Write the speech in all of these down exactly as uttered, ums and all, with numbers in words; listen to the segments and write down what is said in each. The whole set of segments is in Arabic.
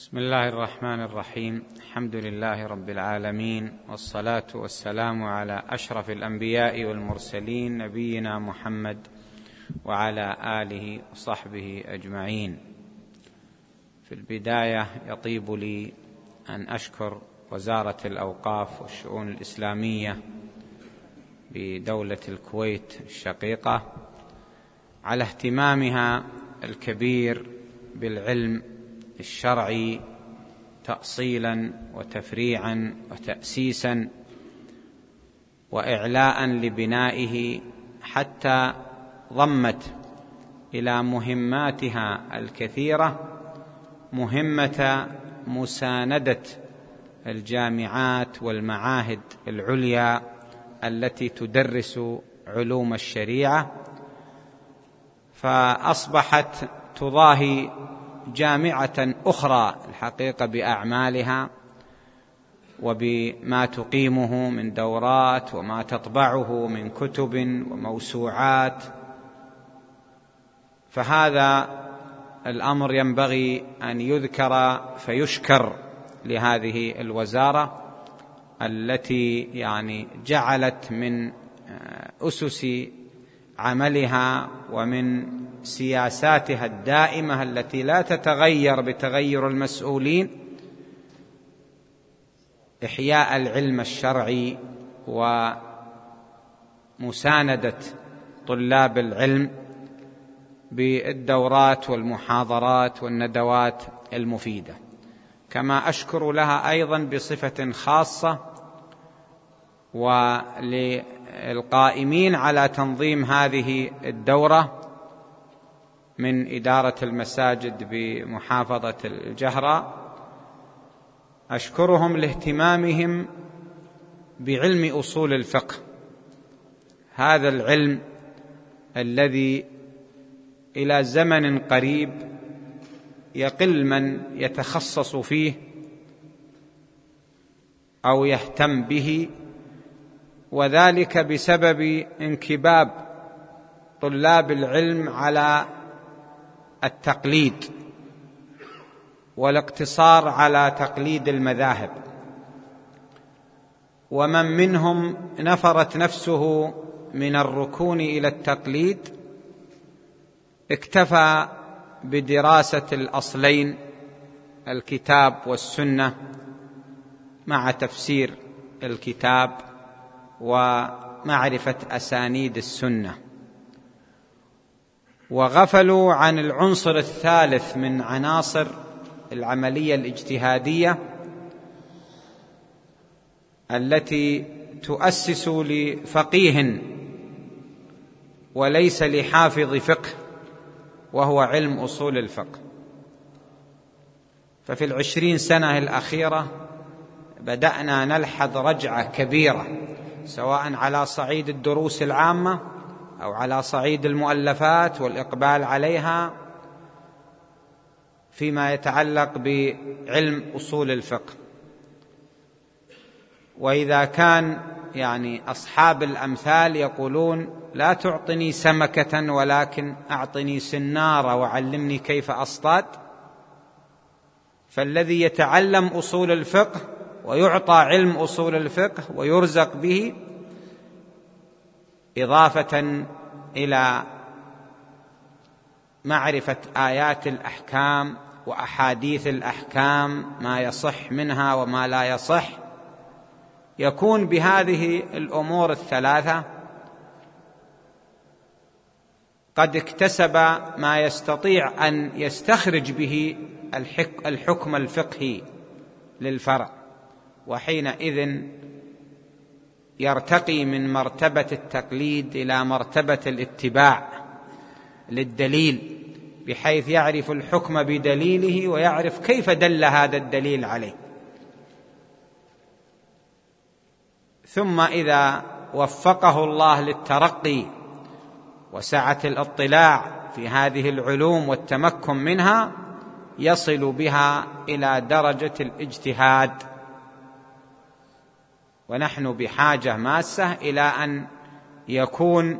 بسم الله الرحمن الرحيم. الحمد لله رب العالمين، والصلاة والسلام على أشرف الأنبياء والمرسلين نبينا محمد وعلى آله وصحبه أجمعين. في البداية يطيب لي أن أشكر وزارة الأوقاف والشؤون الإسلامية بدولة الكويت الشقيقة على اهتمامها الكبير بالعلم الشرعي تأصيلا وتفريعا وتأسيسا وإعلاء لبنائه، حتى ضمت إلى مهماتها الكثيرة مهمة مساندة الجامعات والمعاهد العليا التي تدرس علوم الشريعة، فأصبحت تضاهي جامعة أخرى الحقيقة بأعمالها وبما تقيمه من دورات وما تطبعه من كتب وموسوعات. فهذا الأمر ينبغي أن يذكر فيشكر لهذه الوزارة التي يعني جعلت من أسس عملها ومن سياساتها الدائمة التي لا تتغير بتغير المسؤولين إحياء العلم الشرعي ومساندة طلاب العلم بالدورات والمحاضرات والندوات المفيدة. كما أشكر لها أيضا بصفة خاصة وللقائمين على تنظيم هذه الدورة من إدارة المساجد بمحافظة الجهراء، أشكرهم لاهتمامهم بعلم أصول الفقه، هذا العلم الذي إلى زمن قريب يقل من يتخصص فيه أو يهتم به، وذلك بسبب انكباب طلاب العلم على التقليد والاقتصار على تقليد المذاهب، ومن منهم نفرت نفسه من الركون إلى التقليد اكتفى بدراسة الأصلين الكتاب والسنة مع تفسير الكتاب ومعرفة أسانيد السنة، وغفلوا عن العنصر الثالث من عناصر العملية الاجتهادية التي تؤسس لفقيه وليس لحافظ فقه، وهو علم أصول الفقه. ففي العشرين سنة الأخيرة بدأنا نلحظ رجعة كبيرة، سواء على صعيد الدروس العامة أو على صعيد المؤلفات والإقبال عليها فيما يتعلق بعلم أصول الفقه. وإذا كان يعني أصحاب الأمثال يقولون لا تعطني سمكة ولكن أعطني سنارة وعلمني كيف أصطاد، فالذي يتعلم أصول الفقه ويعطى علم أصول الفقه ويرزق به إضافة إلى معرفة آيات الأحكام وأحاديث الأحكام ما يصح منها وما لا يصح، يكون بهذه الأمور الثلاثة قد اكتسب ما يستطيع أن يستخرج به الحكم الفقهي للفرع، وحينئذ يرتقي من مرتبة التقليد إلى مرتبة الاتباع للدليل، بحيث يعرف الحكم بدليله ويعرف كيف دل هذا الدليل عليه. ثم إذا وفقه الله للترقي وسعة الاطلاع في هذه العلوم والتمكن منها، يصل بها إلى درجة الاجتهاد. ونحن بحاجة ماسة إلى أن يكون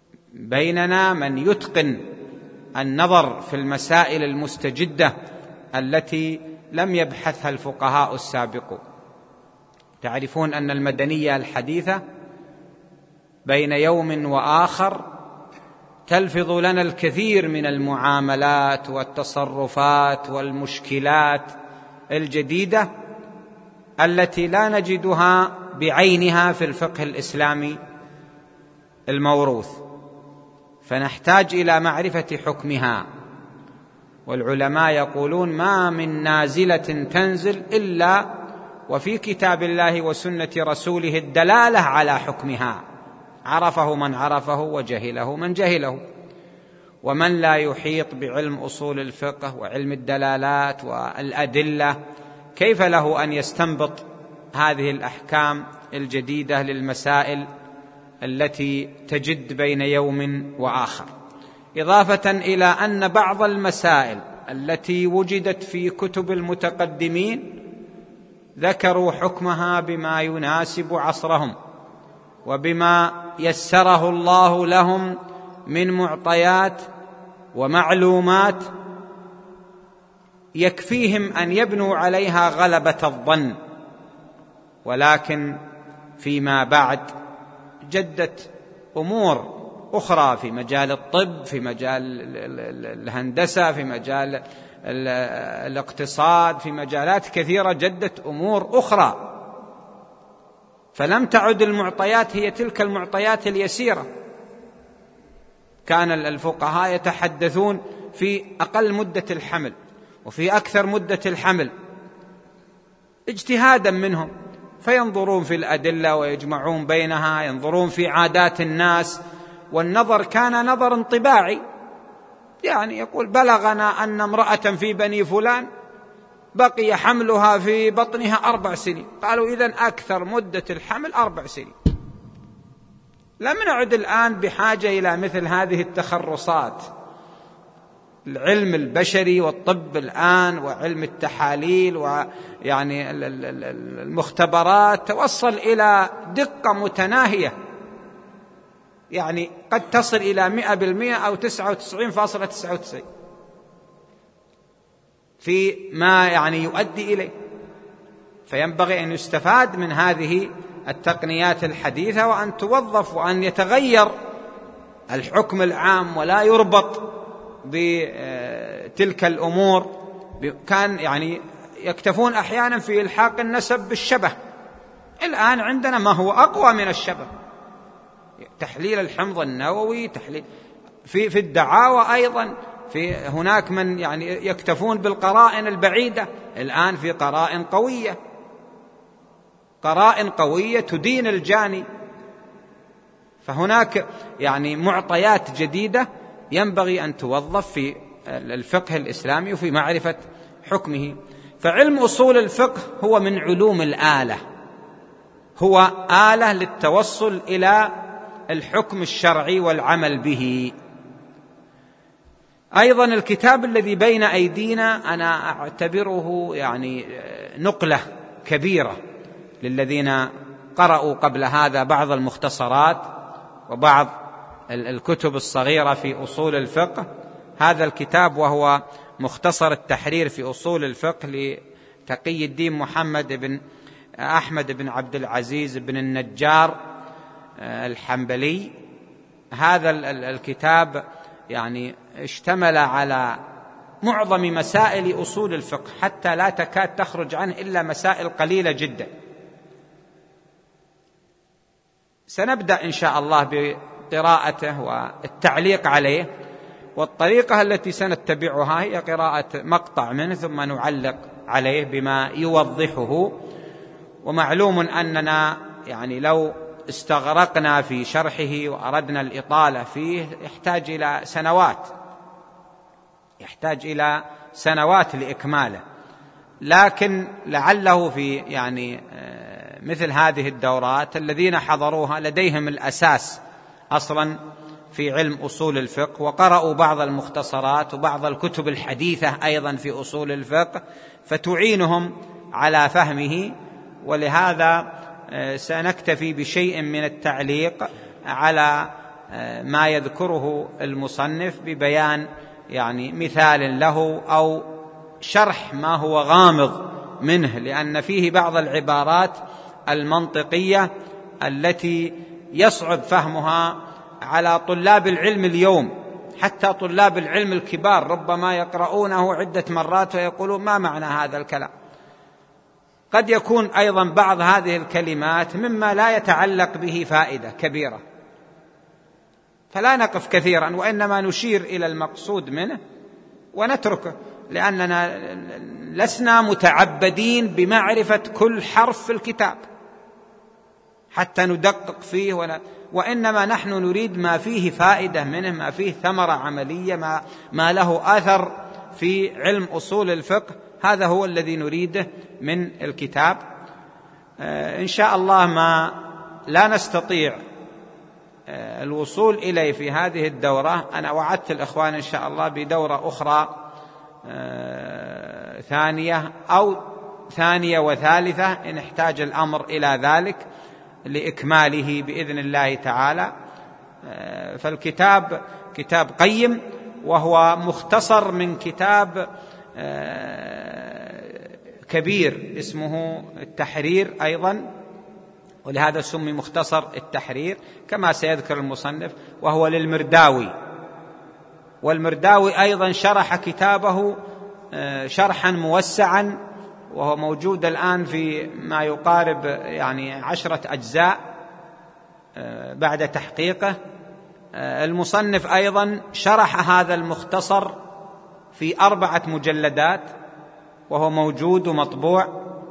بيننا من يتقن النظر في المسائل المستجدة التي لم يبحثها الفقهاء السابقون. تعرفون أن المدنية الحديثة بين يوم وآخر تلفظ لنا الكثير من المعاملات والتصرفات والمشكلات الجديدة التي لا نجدها بعينها في الفقه الإسلامي الموروث، فنحتاج إلى معرفة حكمها. والعلماء يقولون ما من نازلة تنزل إلا وفي كتاب الله وسنة رسوله الدلالة على حكمها، عرفه من عرفه وجهله من جهله. ومن لا يحيط بعلم أصول الفقه وعلم الدلالات والأدلة كيف له أن يستنبط هذه الأحكام الجديدة للمسائل التي تجد بين يوم وآخر؟ إضافة إلى أن بعض المسائل التي وجدت في كتب المتقدمين ذكروا حكمها بما يناسب عصرهم وبما يسره الله لهم من معطيات ومعلومات يكفيهم أن يبنوا عليها غلبة الظن. ولكن فيما بعد جدت أمور أخرى في مجال الطب، في مجال الهندسة، في مجال الاقتصاد، في مجالات كثيرة جدت أمور أخرى، فلم تعد المعطيات هي تلك المعطيات اليسيرة. كان الفقهاء يتحدثون في أقل مدة الحمل وفي أكثر مدة الحمل اجتهادا منهم، فينظرون في الأدلة ويجمعون بينها، ينظرون في عادات الناس، والنظر كان نظر انطباعي، يعني يقول بلغنا أن امرأة في بني فلان بقي حملها في بطنها أربع سنين، قالوا إذن أكثر مدة الحمل أربع سنين. لم نعد الآن بحاجة إلى مثل هذه التخرصات. العلم البشري والطب الآن وعلم التحاليل ويعني المختبرات توصل إلى دقة متناهية، يعني قد تصل إلى مئة بالمئة أو تسعة وتسعين فاصلة تسعة وتسعين في ما يعني يؤدي إليه. فينبغي أن يستفاد من هذه التقنيات الحديثة وأن توظف وأن يتغير الحكم العام ولا يربط بتلك الأمور. كان يعني يكتفون أحيانا في إلحاق النسب بالشبه، الآن عندنا ما هو أقوى من الشبه، تحليل الحمض النووي، تحليل في في الدعاوى أيضا، في هناك من يعني يكتفون بالقرائن البعيدة، الآن في قرائن قوية، قرائن قوية تدين الجاني. فهناك يعني معطيات جديدة ينبغي أن توظف في الفقه الإسلامي وفي معرفة حكمه. فعلم أصول الفقه هو من علوم الآلة، هو آلة للتوصل إلى الحكم الشرعي والعمل به. أيضا الكتاب الذي بين أيدينا أنا أعتبره يعني نقلة كبيرة للذين قرأوا قبل هذا بعض المختصرات وبعض الكتب الصغيرة في أصول الفقه. هذا الكتاب وهو مختصر التحرير في أصول الفقه لتقي الدين محمد بن أحمد بن عبد العزيز بن النجار الحنبلي. هذا الكتاب يعني اشتمل على معظم مسائل أصول الفقه، حتى لا تكاد تخرج عنه إلا مسائل قليلة جدا. سنبدأ إن شاء الله بقراءته والتعليق عليه، والطريقة التي سنتبعها هي قراءة مقطع منه ثم نعلق عليه بما يوضحه. ومعلوم أننا يعني لو استغرقنا في شرحه وأردنا الإطالة فيه يحتاج إلى سنوات يحتاج إلى سنوات لإكماله، لكن لعله في يعني مثل هذه الدورات الذين حضروها لديهم الأساس أصلا في علم أصول الفقه، وقرأوا بعض المختصرات وبعض الكتب الحديثة أيضا في أصول الفقه، فتعينهم على فهمه. ولهذا سنكتفي بشيء من التعليق على ما يذكره المصنف ببيان يعني مثال له أو شرح ما هو غامض منه، لأن فيه بعض العبارات المنطقية التي يصعب فهمها على طلاب العلم اليوم، حتى طلاب العلم الكبار ربما يقرؤونه عدة مرات ويقولون ما معنى هذا الكلام. قد يكون أيضا بعض هذه الكلمات مما لا يتعلق به فائدة كبيرة، فلا نقف كثيرا، وإنما نشير إلى المقصود منه ونتركه، لأننا لسنا متعبدين بمعرفة كل حرف في الكتاب حتى ندقق فيه، ون... وإنما نحن نريد ما فيه فائدة منه، ما فيه ثمرة عملية، ما, ما له أثر في علم أصول الفقه، هذا هو الذي نريده من الكتاب. آه إن شاء الله ما لا نستطيع آه الوصول إليه في هذه الدورة، أنا وعدت الإخوان إن شاء الله بدورة أخرى آه ثانية أو ثانية وثالثة إن احتاج الأمر إلى ذلك لإكماله بإذن الله تعالى. آه فالكتاب كتاب قيم، وهو مختصر من كتاب كبير اسمه التحرير أيضا، ولهذا سمي مختصر التحرير كما سيذكر المصنف، وهو للمرداوي. والمرداوي أيضا شرح كتابه شرحا موسعا، وهو موجود الآن في ما يقارب يعني عشرة أجزاء بعد تحقيقه. المصنف أيضا شرح هذا المختصر في أربعة مجلدات، وهو موجود ومطبوع،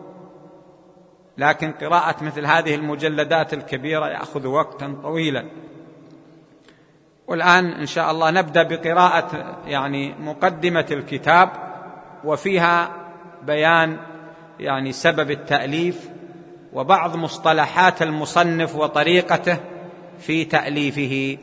لكن قراءة مثل هذه المجلدات الكبيرة يأخذ وقتا طويلا. والآن إن شاء الله نبدأ بقراءة يعني مقدمة الكتاب، وفيها بيان يعني سبب التأليف وبعض مصطلحات المصنف وطريقته في تأليفه.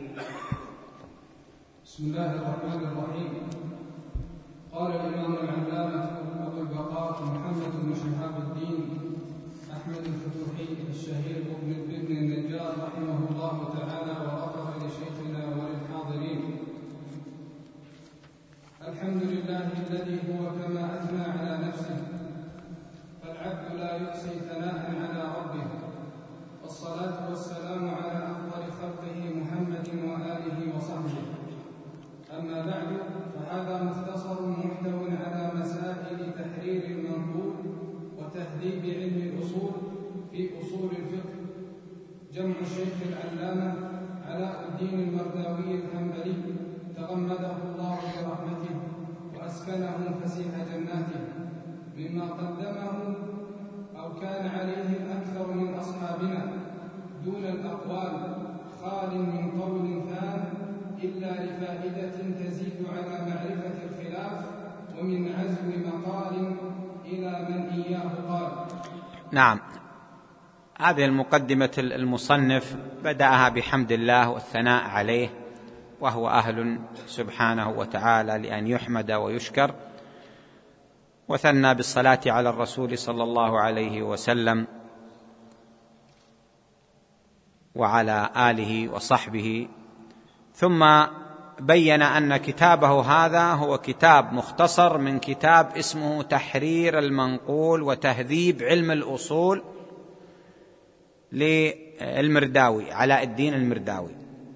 بسم الله الرحمن الرحيم. قال الإمام العلامة أبو البقاء محمد بن شهاب الدين أحمد الفتوحي الشهير بن النجار رحمه الله تعالى وغفر لشيخنا وللحاضرين. الحمد لله الذي هو كما أثنى على نفسه، فالعبد لا يحصي ثناء على ربه، والصلاة والسلام على أفضل خلقه محمد وآله وصحبه. أما بعد، فهذا مختصر محتو على مسائل تحرير المنقول وتهذيب علم الأصول في أصول الفقه، جمع الشيخ العلامة علاء الدين المرداوي الحنبلي تغمده الله برحمته وأسكنه فسيح جناته، مما قدمه أو كان عليه الأكثر من أصحابنا دون الأقوال، خال من قول ثان إلا لفائدة تزيد على معرفة الخلاف، ومن عزم مقال إلى من إياه قال. نعم، هذه المقدمة المصنف بدأها بحمد الله والثناء عليه، وهو أهل سبحانه وتعالى لأن يحمد ويشكر، وثنى بالصلاة على الرسول صلى الله عليه وسلم وعلى آله وصحبه، ثم بين أن كتابه هذا هو كتاب مختصر من كتاب اسمه تحرير المنقول وتهذيب علم الأصول للمرداوي علاء الدين المرداوي.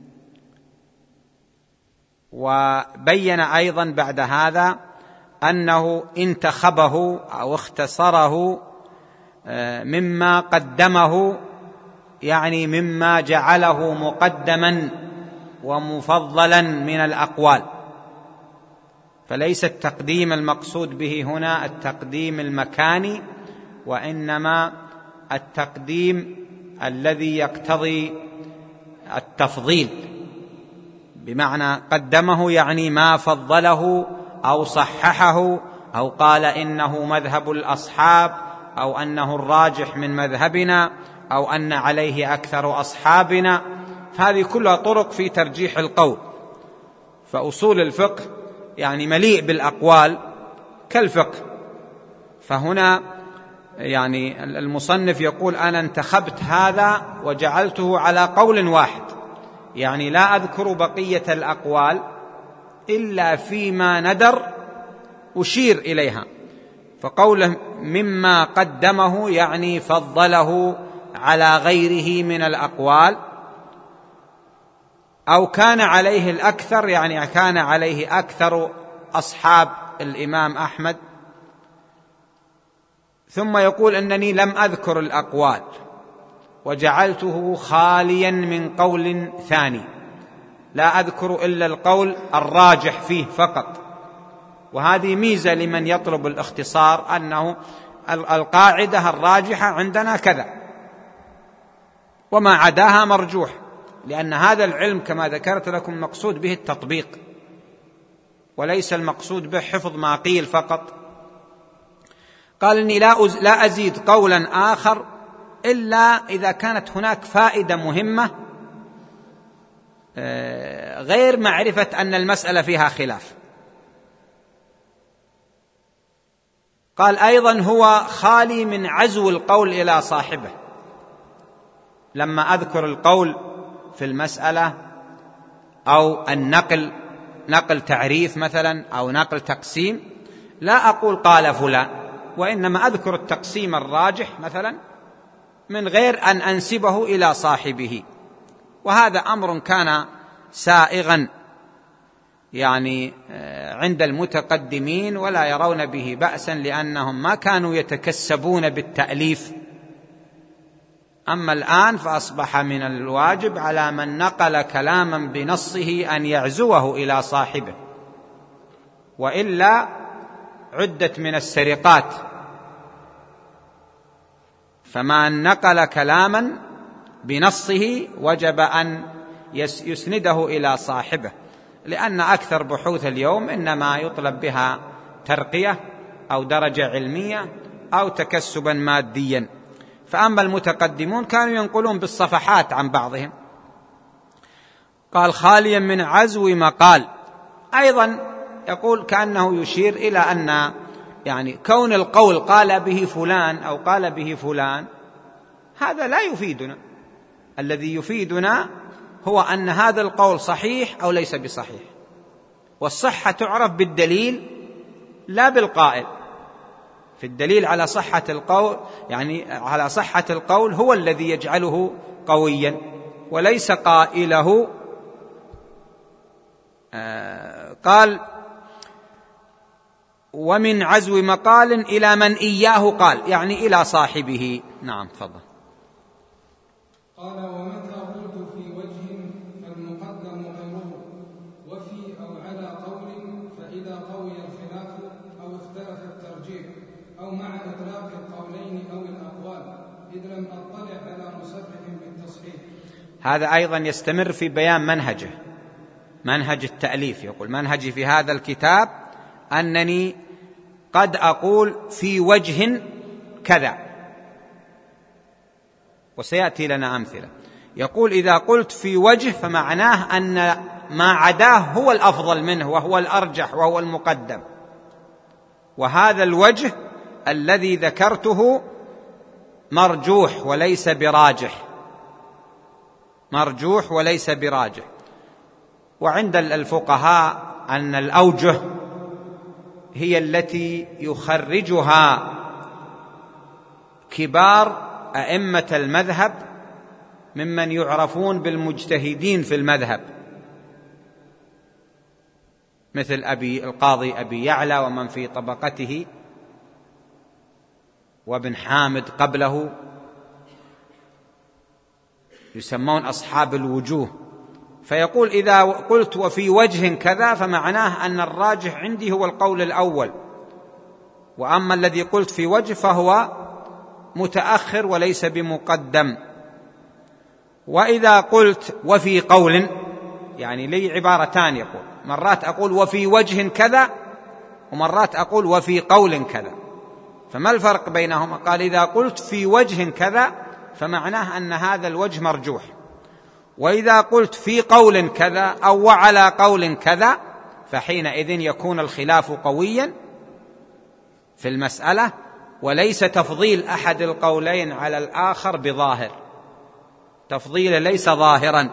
وبين أيضا بعد هذا أنه انتخبه أو اختصره مما قدمه، يعني مما جعله مقدما ومفضلا من الأقوال، فليس التقديم المقصود به هنا التقديم المكاني، وإنما التقديم الذي يقتضي التفضيل، بمعنى قدمه يعني ما فضله أو صححه أو قال إنه مذهب الأصحاب أو أنه الراجح من مذهبنا أو أن عليه أكثر أصحابنا، هذه كلها طرق في ترجيح القول. فأصول الفقه يعني مليء بالأقوال كالفقه، فهنا يعني المصنف يقول أنا انتخبت هذا وجعلته على قول واحد، يعني لا أذكر بقية الأقوال إلا فيما ندر أشير إليها، فقوله مما قدمه يعني فضله على غيره من الأقوال، أو كان عليه الأكثر يعني كان عليه أكثر أصحاب الإمام أحمد. ثم يقول أنني لم أذكر الأقوال وجعلته خاليا من قول ثاني، لا أذكر إلا القول الراجح فيه فقط. وهذه ميزة لمن يطلب الاختصار، أنه القاعدة الراجحة عندنا كذا وما عداها مرجوح، لأن هذا العلم كما ذكرت لكم مقصود به التطبيق وليس المقصود به حفظ ما قيل فقط. قال إني لا أزيد قولا آخر إلا إذا كانت هناك فائدة مهمة غير معرفة أن المسألة فيها خلاف. قال أيضا هو خالي من عزو القول إلى صاحبه. لما أذكر القول في المسألة أو النقل، نقل تعريف مثلا أو نقل تقسيم، لا أقول قال فلان، وإنما أذكر التقسيم الراجح مثلا من غير أن أنسبه إلى صاحبه. وهذا أمر كان سائغا يعني عند المتقدمين ولا يرون به بأسا، لأنهم ما كانوا يتكسبون بالتأليف. أما الآن فأصبح من الواجب على من نقل كلاما بنصه أن يعزوه إلى صاحبه، وإلا عدت من السرقات. فمن نقل كلاما بنصه وجب أن يسنده إلى صاحبه، لأن أكثر بحوث اليوم إنما يطلب بها ترقية أو درجة علمية أو تكسبا ماديا. فأما المتقدمون كانوا ينقلون بالصفحات عن بعضهم. قال خاليا من عزو مقال. أيضا يقول كأنه يشير إلى أن يعني كون القول قال به فلان أو قال به فلان هذا لا يفيدنا. الذي يفيدنا هو أن هذا القول صحيح أو ليس بصحيح، والصحة تعرف بالدليل لا بالقائل. في الدليل على صحة القول يعني على صحة القول هو الذي يجعله قويا وليس قائله. آه قال ومن عزو مقال إلى من إياه قال، يعني إلى صاحبه. نعم تفضل. قال ومتى قلت في وجه فالمقدم غيره، وفي أو على قول فإذا قوي الخلاف أو اختلف الترجيح أو مع إطلاق القولين أو الأقوال إذ لم أطلع على مصرح بالتصحيح. هذا أيضا يستمر في بيان منهجه، منهج التأليف. يقول منهجي في هذا الكتاب أنني قد أقول في وجه كذا، وسيأتي لنا أمثلة. يقول إذا قلت في وجه فمعناه أن ما عداه هو الأفضل منه وهو الأرجح وهو المقدم، وهذا الوجه الذي ذكرته مرجوح وليس براجح، مرجوح وليس براجح. وعند الفقهاء أن الأوجه هي التي يخرجها كبار أئمة المذهب ممن يعرفون بالمجتهدين في المذهب، مثل أبي القاضي أبي يعلى ومن في طبقته وابن حامد قبله، يسمون أصحاب الوجوه. فيقول إذا قلت وفي وجه كذا فمعناه أن الراجح عندي هو القول الأول، وأما الذي قلت في وجه فهو متأخر وليس بمقدم. وإذا قلت وفي قول، يعني لي عبارتان، يقول مرات أقول وفي وجه كذا ومرات أقول وفي قول كذا، فما الفرق بينهما؟ قال إذا قلت في وجه كذا فمعناه أن هذا الوجه مرجوح، وإذا قلت في قول كذا أو وعلى قول كذا فحينئذ يكون الخلاف قويا في المسألة، وليس تفضيل أحد القولين على الآخر بظاهر، تفضيل ليس ظاهرا.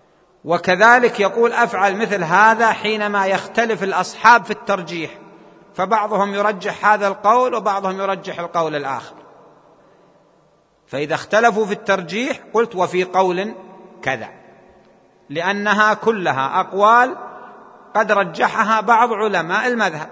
وكذلك يقول أفعل مثل هذا حينما يختلف الأصحاب في الترجيح، فبعضهم يرجح هذا القول وبعضهم يرجح القول الآخر، فإذا اختلفوا في الترجيح قلت وفي قول كذا، لأنها كلها أقوال قد رجحها بعض علماء المذهب.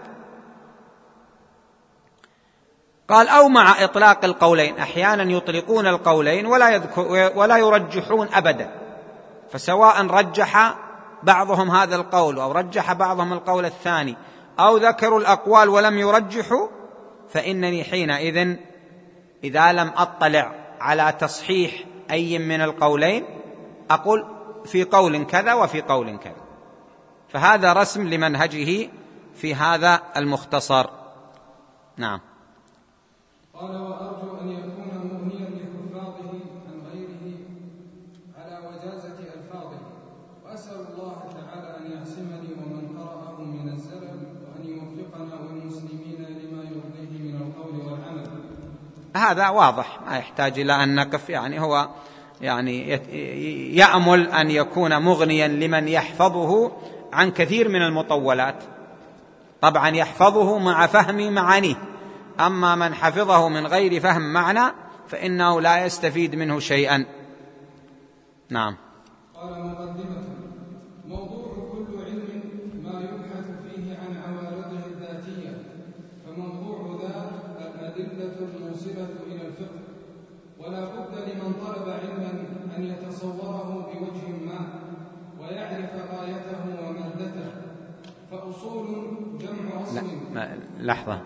قال أو مع إطلاق القولين، أحيانا يطلقون القولين ولا, يذكر ولا يرجحون أبدا، فسواء رجح بعضهم هذا القول أو رجح بعضهم القول الثاني أو ذكروا الأقوال ولم يرجحوا، فإنني حينئذ إذا لم أطلع على تصحيح أي من القولين أقول في قول كذا وفي قول كذا. فهذا رسم لمنهجه في هذا المختصر. نعم. قال وأرجو أن يكون مغنيا لحفاظه عن غيره على وجازة ألفاظه، وأسأل الله تعالى أن يعصمني ومن قرأه من الزلل، وأن يوفقنا والمسلمين لما يرضيه من القول والعمل. هذا واضح ما يحتاج إلى أن نقف، يعني هو يعني يأمل أن يكون مغنيا لمن يحفظه عن كثير من المطولات، طبعا يحفظه مع فهم معانيه، أما من حفظه من غير فهم معنى فإنه لا يستفيد منه شيئا. نعم. قال مقدمة: موضوع كل علم ما يبحث فيه عن عوارضه الذاتية، فموضوع ذات الأدلة الموصلة إلى الفقه، ولا بد لمن طلب علما أن يتصوره بوجه ما ويعرف غايته ومادته، فأصول جمع أصل. لا لحظة،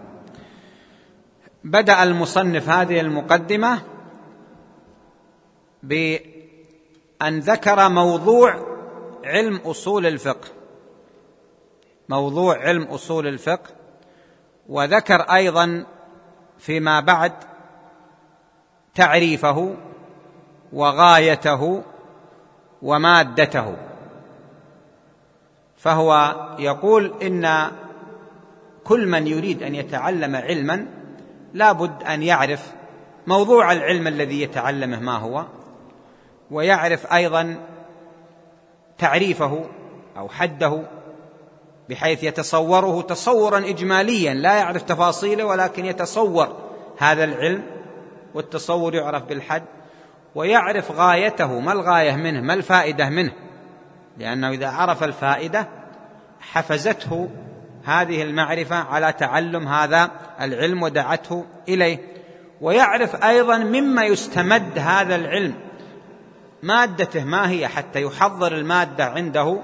بدأ المصنف هذه المقدمة بأن ذكر موضوع علم أصول الفقه، موضوع علم أصول الفقه، وذكر أيضا فيما بعد تعريفه وغايته ومادته. فهو يقول إن كل من يريد أن يتعلم علما لا بد أن يعرف موضوع العلم الذي يتعلمه ما هو، ويعرف أيضا تعريفه أو حده، بحيث يتصوره تصورا إجماليا لا يعرف تفاصيله ولكن يتصور هذا العلم، والتصور يعرف بالحد، ويعرف غايته، ما الغاية منه، ما الفائدة منه، لأنه إذا عرف الفائدة حفزته هذه المعرفة على تعلم هذا العلم ودعته إليه. ويعرف أيضا مما يستمد هذا العلم، مادته ما هي حتى يحضر المادة عنده.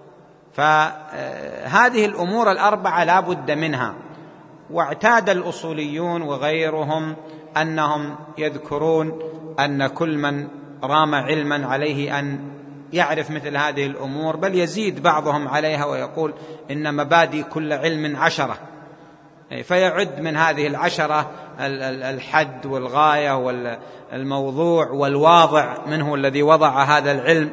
فهذه الأمور الأربعة لا بد منها. واعتاد الأصوليون وغيرهم أنهم يذكرون أن كل من رام علما عليه أن يعرف مثل هذه الأمور، بل يزيد بعضهم عليها ويقول إن مبادئ كل علم عشرة، فيعد من هذه العشرة الحد والغاية والموضوع والواضع منه الذي وضع هذا العلم،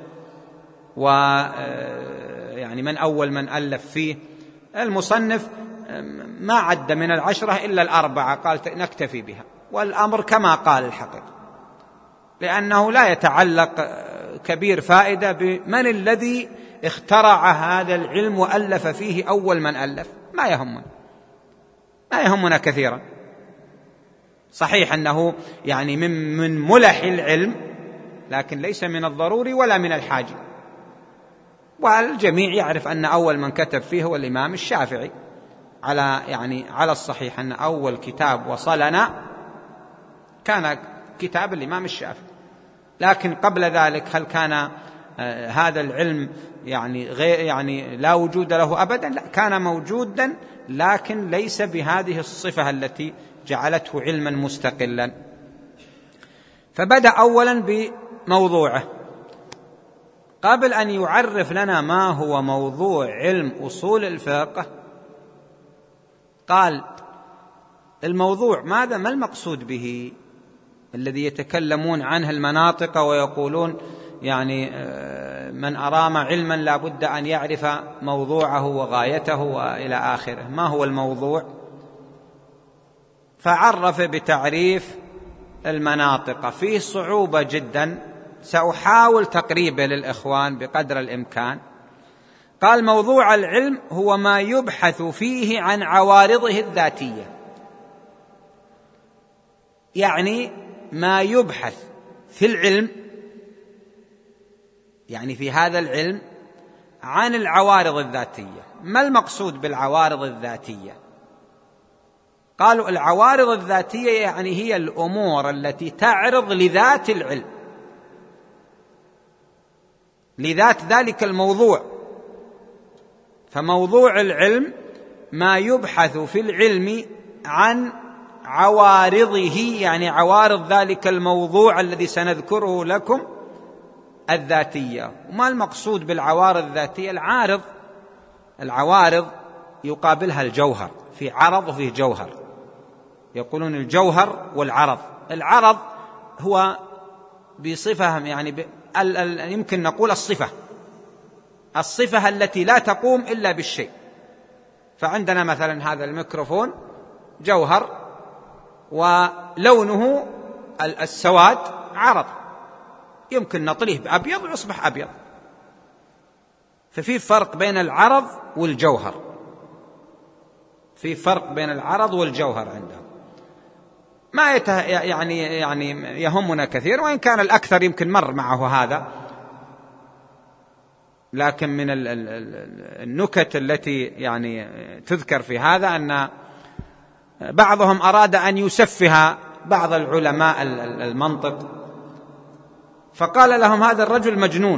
ويعني من أول من ألف فيه. المصنف ما عد من العشرة إلا الأربعة، قال نكتفي بها، والأمر كما قال الحقيقة، لأنه لا يتعلق كبير فائدة بمن الذي اخترع هذا العلم وألف فيه أول من ألف، ما يهمنا ما يهمنا كثيرا. صحيح أنه يعني من من ملح العلم، لكن ليس من الضروري ولا من الحاجة. والجميع يعرف أن أول من كتب فيه هو الإمام الشافعي، على يعني على الصحيح أن أول كتاب وصلنا كان كتاب الإمام الشافعي، لكن قبل ذلك هل كان آه هذا العلم يعني غير يعني لا وجود له أبدا؟ لا، كان موجودا، لكن ليس بهذه الصفة التي جعلته علما مستقلا. فبدأ أولا بموضوعه. قبل أن يعرف لنا ما هو موضوع علم أصول الفقه قال الموضوع ماذا، ما المقصود به الذي يتكلمون عنه المناطق ويقولون يعني من أرام علما لا بد أن يعرف موضوعه وغايته وإلى آخره. ما هو الموضوع؟ فعرف بتعريف المناطق، فيه صعوبة جدا، سأحاول تقريبه للإخوان بقدر الإمكان. قال موضوع العلم هو ما يبحث فيه عن عوارضه الذاتية، يعني ما يبحث في العلم، يعني في هذا العلم عن العوارض الذاتية. ما المقصود بالعوارض الذاتية؟ قالوا العوارض الذاتية يعني هي الأمور التي تعرض لذات العلم، لذات ذلك الموضوع. فموضوع العلم ما يبحث في العلم عن عوارضه، يعني عوارض ذلك الموضوع الذي سنذكره لكم الذاتية. وما المقصود بالعوارض الذاتية؟ العارض، العوارض يقابلها الجوهر، في عرض وفيه جوهر، يقولون الجوهر والعرض. العرض هو بصفة يعني ب... ال... ال... يمكن نقول الصفة، الصفة التي لا تقوم إلا بالشيء. فعندنا مثلا هذا الميكروفون جوهر، ولونه السواد عرض، يمكن نطليه بأبيض ويصبح أبيض. ففي فرق بين العرض والجوهر، في فرق بين العرض والجوهر عندهم. ما يته يعني يعني يهمنا كثير، وإن كان الأكثر يمكن مر معه هذا، لكن من النكت التي يعني تذكر في هذا أن بعضهم أراد أن يسفه بعض العلماء المنطق، فقال لهم هذا الرجل مجنون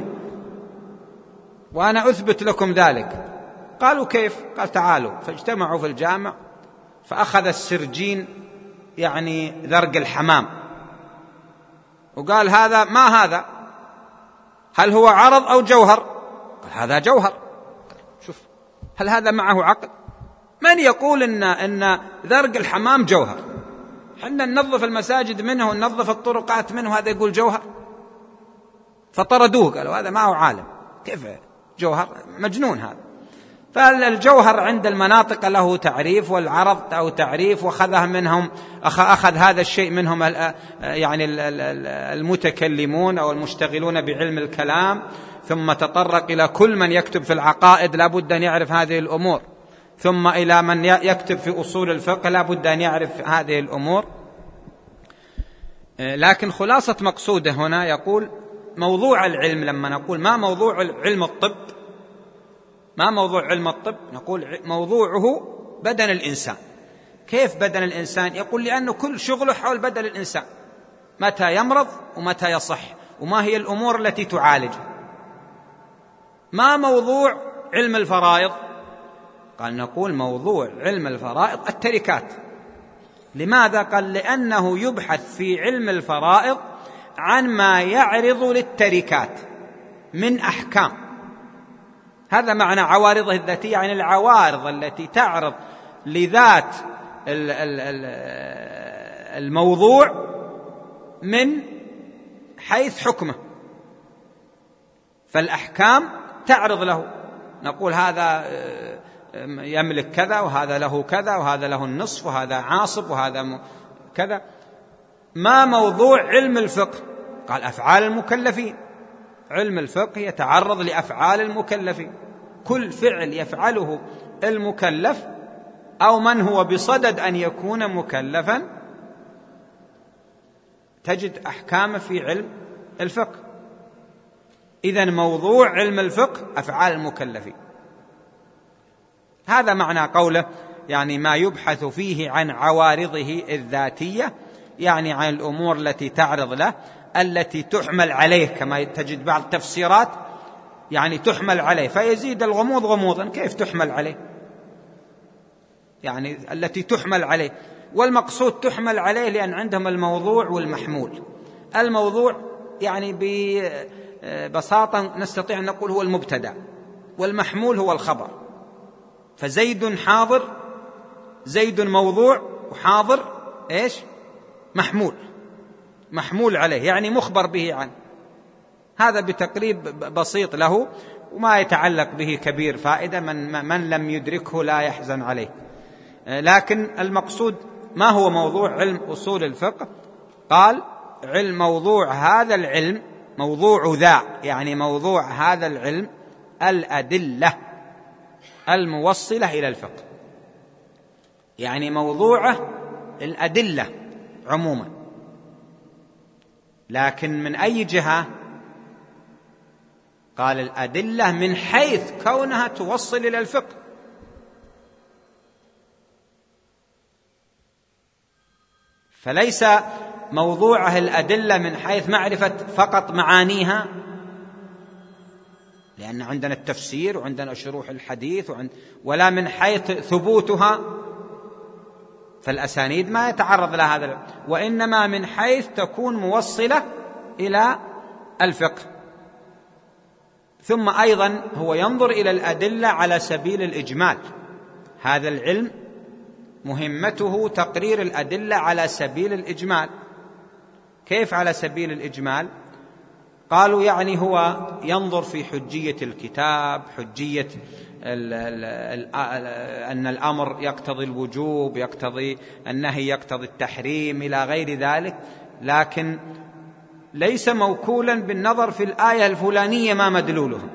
وأنا أثبت لكم ذلك. قالوا كيف؟ قال تعالوا. فاجتمعوا في الجامع، فأخذ السرجين يعني ذرق الحمام، وقال هذا ما هذا، هل هو عرض أو جوهر؟ قال هذا جوهر. شوف، هل هذا معه عقل؟ من يقول إن إن ذرق الحمام جوهر؟ حنا ننظف المساجد منه وننظف الطرقات منه، هذا يقول جوهر؟ فطردوه، قالوا هذا ما هو عالم، كيف جوهر؟ مجنون هذا. فالجوهر عند المناطق له تعريف، والعرض له تعريف، وأخذها منهم أخذ هذا الشيء منهم يعني المتكلمون أو المشتغلون بعلم الكلام، ثم تطرق إلى كل من يكتب في العقائد لا بد أن يعرف هذه الأمور، ثم إلى من يكتب في أصول الفقه لا بد أن يعرف هذه الأمور. لكن خلاصة مقصوده هنا يقول موضوع العلم، لما نقول ما موضوع علم الطب، ما موضوع علم الطب، نقول موضوعه بدن الإنسان. كيف بدن الإنسان؟ يقول لأنه كل شغله حول بدن الإنسان، متى يمرض ومتى يصح، وما هي الأمور التي تعالجه. ما موضوع علم الفرائض؟ قال نقول موضوع علم الفرائض التركات. لماذا؟ قال لأنه يبحث في علم الفرائض عن ما يعرض للتركات من أحكام. هذا معنى عوارضه الذاتية، يعني العوارض التي تعرض لذات الموضوع من حيث حكمه. فالأحكام تعرض له، نقول هذا يملك كذا، وهذا له كذا، وهذا له النصف، وهذا عاصب، وهذا كذا. ما موضوع علم الفقه؟ قال أفعال المكلفين. علم الفقه يتعرض لأفعال المكلفين، كل فعل يفعله المكلف أو من هو بصدد أن يكون مكلفا تجد أحكام في علم الفقه. إذن موضوع علم الفقه أفعال المكلفين. هذا معنى قوله يعني ما يبحث فيه عن عوارضه الذاتية، يعني عن الأمور التي تعرض له، التي تحمل عليه، كما تجد بعض التفسيرات يعني تحمل عليه، فيزيد الغموض غموضا. كيف تحمل عليه؟ يعني التي تحمل عليه، والمقصود تحمل عليه لأن عندهم الموضوع والمحمول. الموضوع يعني ببساطة نستطيع أن نقول هو المبتدأ، والمحمول هو الخبر. فزيد حاضر، زيد موضوع، وحاضر إيش؟ محمول، محمول عليه يعني مخبر به عنه. هذا بتقريب بسيط له، وما يتعلق به كبير فائدة، من, من لم يدركه لا يحزن عليه. لكن المقصود ما هو موضوع علم أصول الفقه؟ قال علم موضوع هذا العلم، موضوع ذا يعني موضوع هذا العلم الأدلة، الموصلة إلى الفقه، يعني موضوعه الأدلة عموما، لكن من أي جهة؟ قال الأدلة من حيث كونها توصل إلى الفقه. فليس موضوعه الأدلة من حيث معرفة فقط معانيها، لأن عندنا التفسير وعندنا شروح الحديث وعند ولا من حيث ثبوتها، فالأسانيد ما يتعرض لها هذا، وإنما من حيث تكون موصلة إلى الفقه. ثم أيضا هو ينظر إلى الأدلة على سبيل الإجمال، هذا العلم مهمته تقرير الأدلة على سبيل الإجمال. كيف على سبيل الإجمال؟ قالوا يعني هو ينظر في حجية الكتاب، حجية ال ال ال أن الأمر يقتضي الوجوب، يقتضي النهي، يقتضي التحريم إلى غير ذلك، لكن ليس موكولا بالنظر في الآية الفلانية ما مدلولها،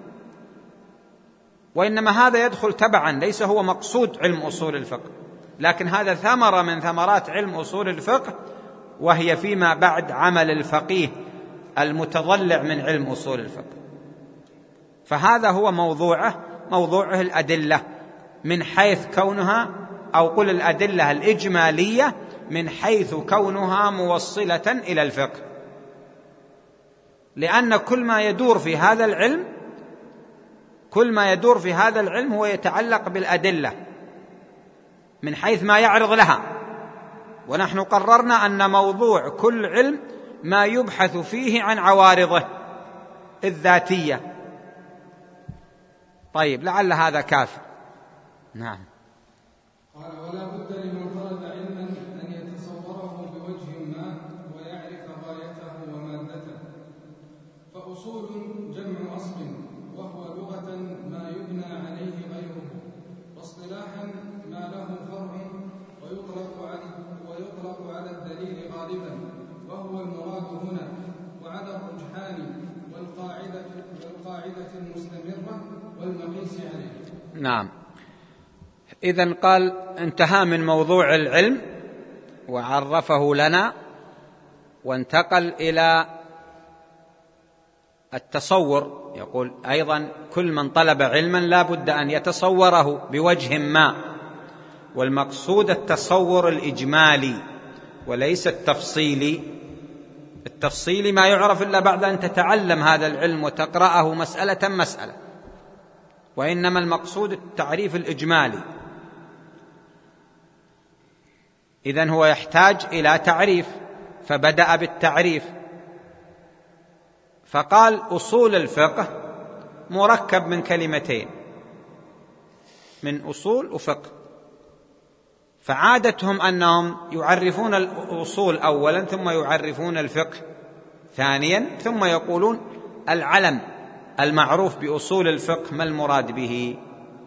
وإنما هذا يدخل تبعا، ليس هو مقصود علم أصول الفقه، لكن هذا ثمرة من ثمرات علم أصول الفقه، وهي فيما بعد عمل الفقيه المتضلع من علم أصول الفقه. فهذا هو موضوعه، موضوعه الأدلة من حيث كونها، أو قل الأدلة الإجمالية من حيث كونها موصلة إلى الفقه، لأن كل ما يدور في هذا العلم كل ما يدور في هذا العلم هو يتعلق بالأدلة من حيث ما يعرض لها. ونحن قررنا أن موضوع كل علم ما يبحث فيه عن عوارضه الذاتية. طيب، لعل هذا كافي. نعم. قال: ولا بد لمن طلب علما أن يتصوره بوجه ما ويعرف غايته ومادته. فأصول جمع أصل، وهو لغة ما يبنى عليه غيره، واصطلاحا ما له فرع ويطلق على ويطلق على الدليل غالبا، وهو المراد هنا، وعلى الرجحان والقاعدة والقاعدة المستمرة والمقيس عليه. نعم. إذن قال انتهى من موضوع العلم وعرفه لنا، وانتقل إلى التصور. يقول أيضا كل من طلب علما لا بد أن يتصوره بوجه ما، والمقصود التصور الإجمالي وليس التفصيلي. التفصيلي ما يعرف إلا بعد أن تتعلم هذا العلم وتقرأه مسألة مسألة، وإنما المقصود التعريف الإجمالي. إذن هو يحتاج إلى تعريف، فبدأ بالتعريف فقال: أصول الفقه مركب من كلمتين، من أصول وفقه. فعادتهم أنهم يعرفون الأصول أولا، ثم يعرفون الفقه ثانيا، ثم يقولون العلم المعروف بأصول الفقه ما المراد به،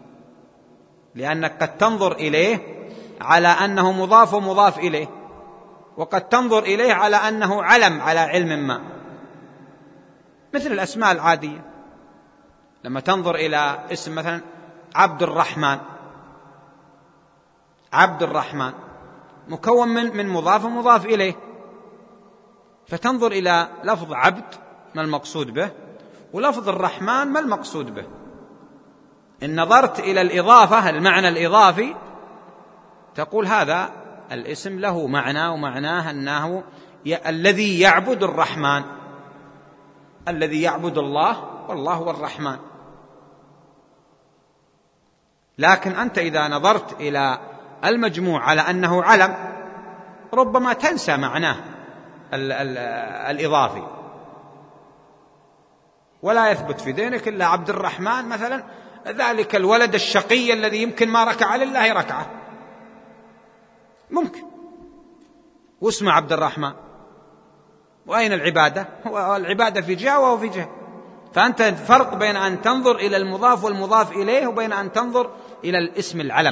لأنك قد تنظر إليه على أنه مضاف ومضاف إليه، وقد تنظر إليه على أنه علم على علم ما، مثل الأسماء العادية. لما تنظر إلى اسم مثلا عبد الرحمن، عبد الرحمن مكون من من مضاف ومضاف إليه، فتنظر إلى لفظ عبد ما المقصود به، ولفظ الرحمن ما المقصود به. إن نظرت إلى الإضافة، المعنى الإضافي، تقول هذا الاسم له معنى، ومعناه أنه الذي يعبد الرحمن، الذي يعبد الله، والله هو الرحمن. لكن أنت إذا نظرت إلى المجموع على أنه علم، ربما تنسى معناه ال ال الإضافي، ولا يثبت في ذهنك إلا عبد الرحمن مثلا، ذلك الولد الشقي الذي يمكن ما ركع لله ركعة، ممكن، واسمه عبد الرحمن، وأين العبادة؟ هو العبادة في جهة وهو في جهة. فأنت فرق بين أن تنظر إلى المضاف والمضاف إليه، وبين أن تنظر إلى الاسم العلم،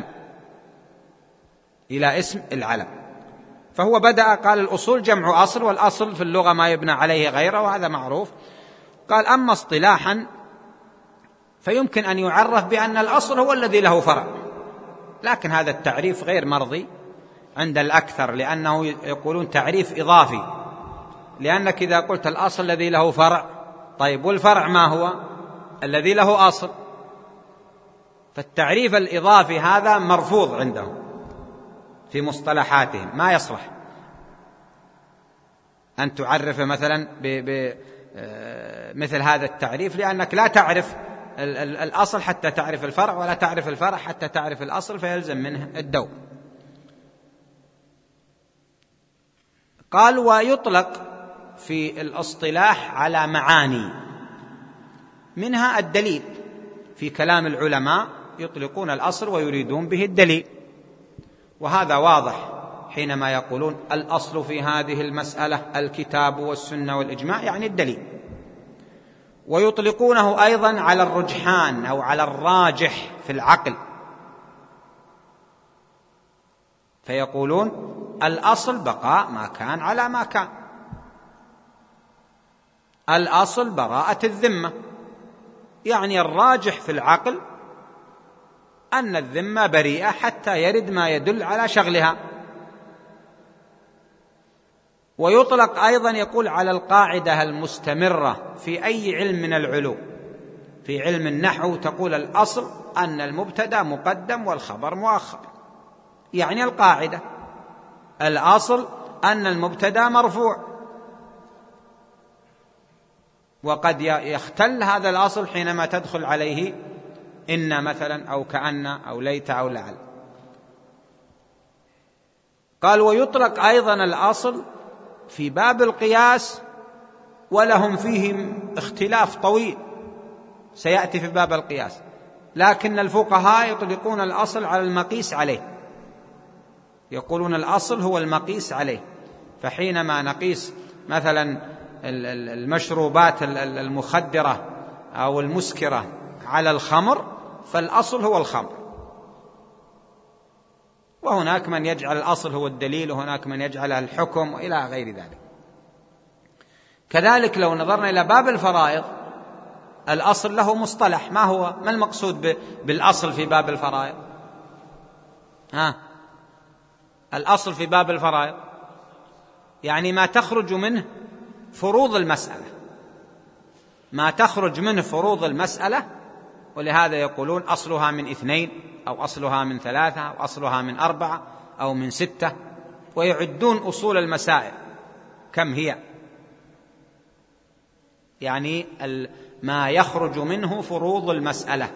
إلى اسم العلم. فهو بدأ قال الأصول جمع أصل، والأصل في اللغة ما يبنى عليه غيره، وهذا معروف. قال: أما اصطلاحا فيمكن أن يعرف بأن الأصل هو الذي له فرع، لكن هذا التعريف غير مرضي عند الأكثر، لأنه يقولون تعريف إضافي، لأنك إذا قلت الأصل الذي له فرع، طيب والفرع ما هو؟ الذي له أصل. فالتعريف الإضافي هذا مرفوض عندهم في مصطلحاتهم، ما يصلح أن تعرف مثلا بمثل هذا التعريف، لأنك لا تعرف الأصل حتى تعرف الفرع، ولا تعرف الفرع حتى تعرف الأصل، فيلزم منه الدور. قال ويطلق في الاصطلاح على معاني، منها الدليل. في كلام العلماء يطلقون الأصل ويريدون به الدليل، وهذا واضح حينما يقولون الأصل في هذه المسألة الكتاب والسنة والإجماع، يعني الدليل. ويطلقونه أيضا على الرجحان أو على الراجح في العقل، فيقولون الأصل بقاء ما كان على ما كان، الأصل براءة الذمة، يعني الراجح في العقل أن الذمة بريئة حتى يرد ما يدل على شغلها. ويطلق أيضا يقول على القاعدة المستمرة في أي علم من العلوم. في علم النحو تقول الأصل أن المبتدأ مقدم والخبر مؤخر، يعني القاعدة الأصل أن المبتدأ مرفوع، وقد يختل هذا الأصل حينما تدخل عليه إن مثلا أو كأن أو ليت أو لعل. قال ويطلق أيضا الأصل في باب القياس، ولهم فيهم اختلاف طويل سيأتي في باب القياس، لكن الفقهاء يطلقون الأصل على المقيس عليه، يقولون الأصل هو المقيس عليه. فحينما نقيس مثلا المشروبات المخدرة أو المسكرة على الخمر، فالأصل هو الخمر، وهناك من يجعل الأصل هو الدليل، وهناك من يجعله الحكم، وإلى غير ذلك. كذلك لو نظرنا إلى باب الفرائض، الأصل له مصطلح، ما هو؟ ما المقصود بالأصل في باب الفرائض؟ ها، الأصل في باب الفرائض يعني ما تخرج منه فروض المسألة، ما تخرج منه فروض المسألة. ولهذا يقولون أصلها من اثنين أو أصلها من ثلاثة أو أصلها من أربعة أو من ستة، ويعدون أصول المسائل كم هي، يعني ما يخرج منه فروض المسألة.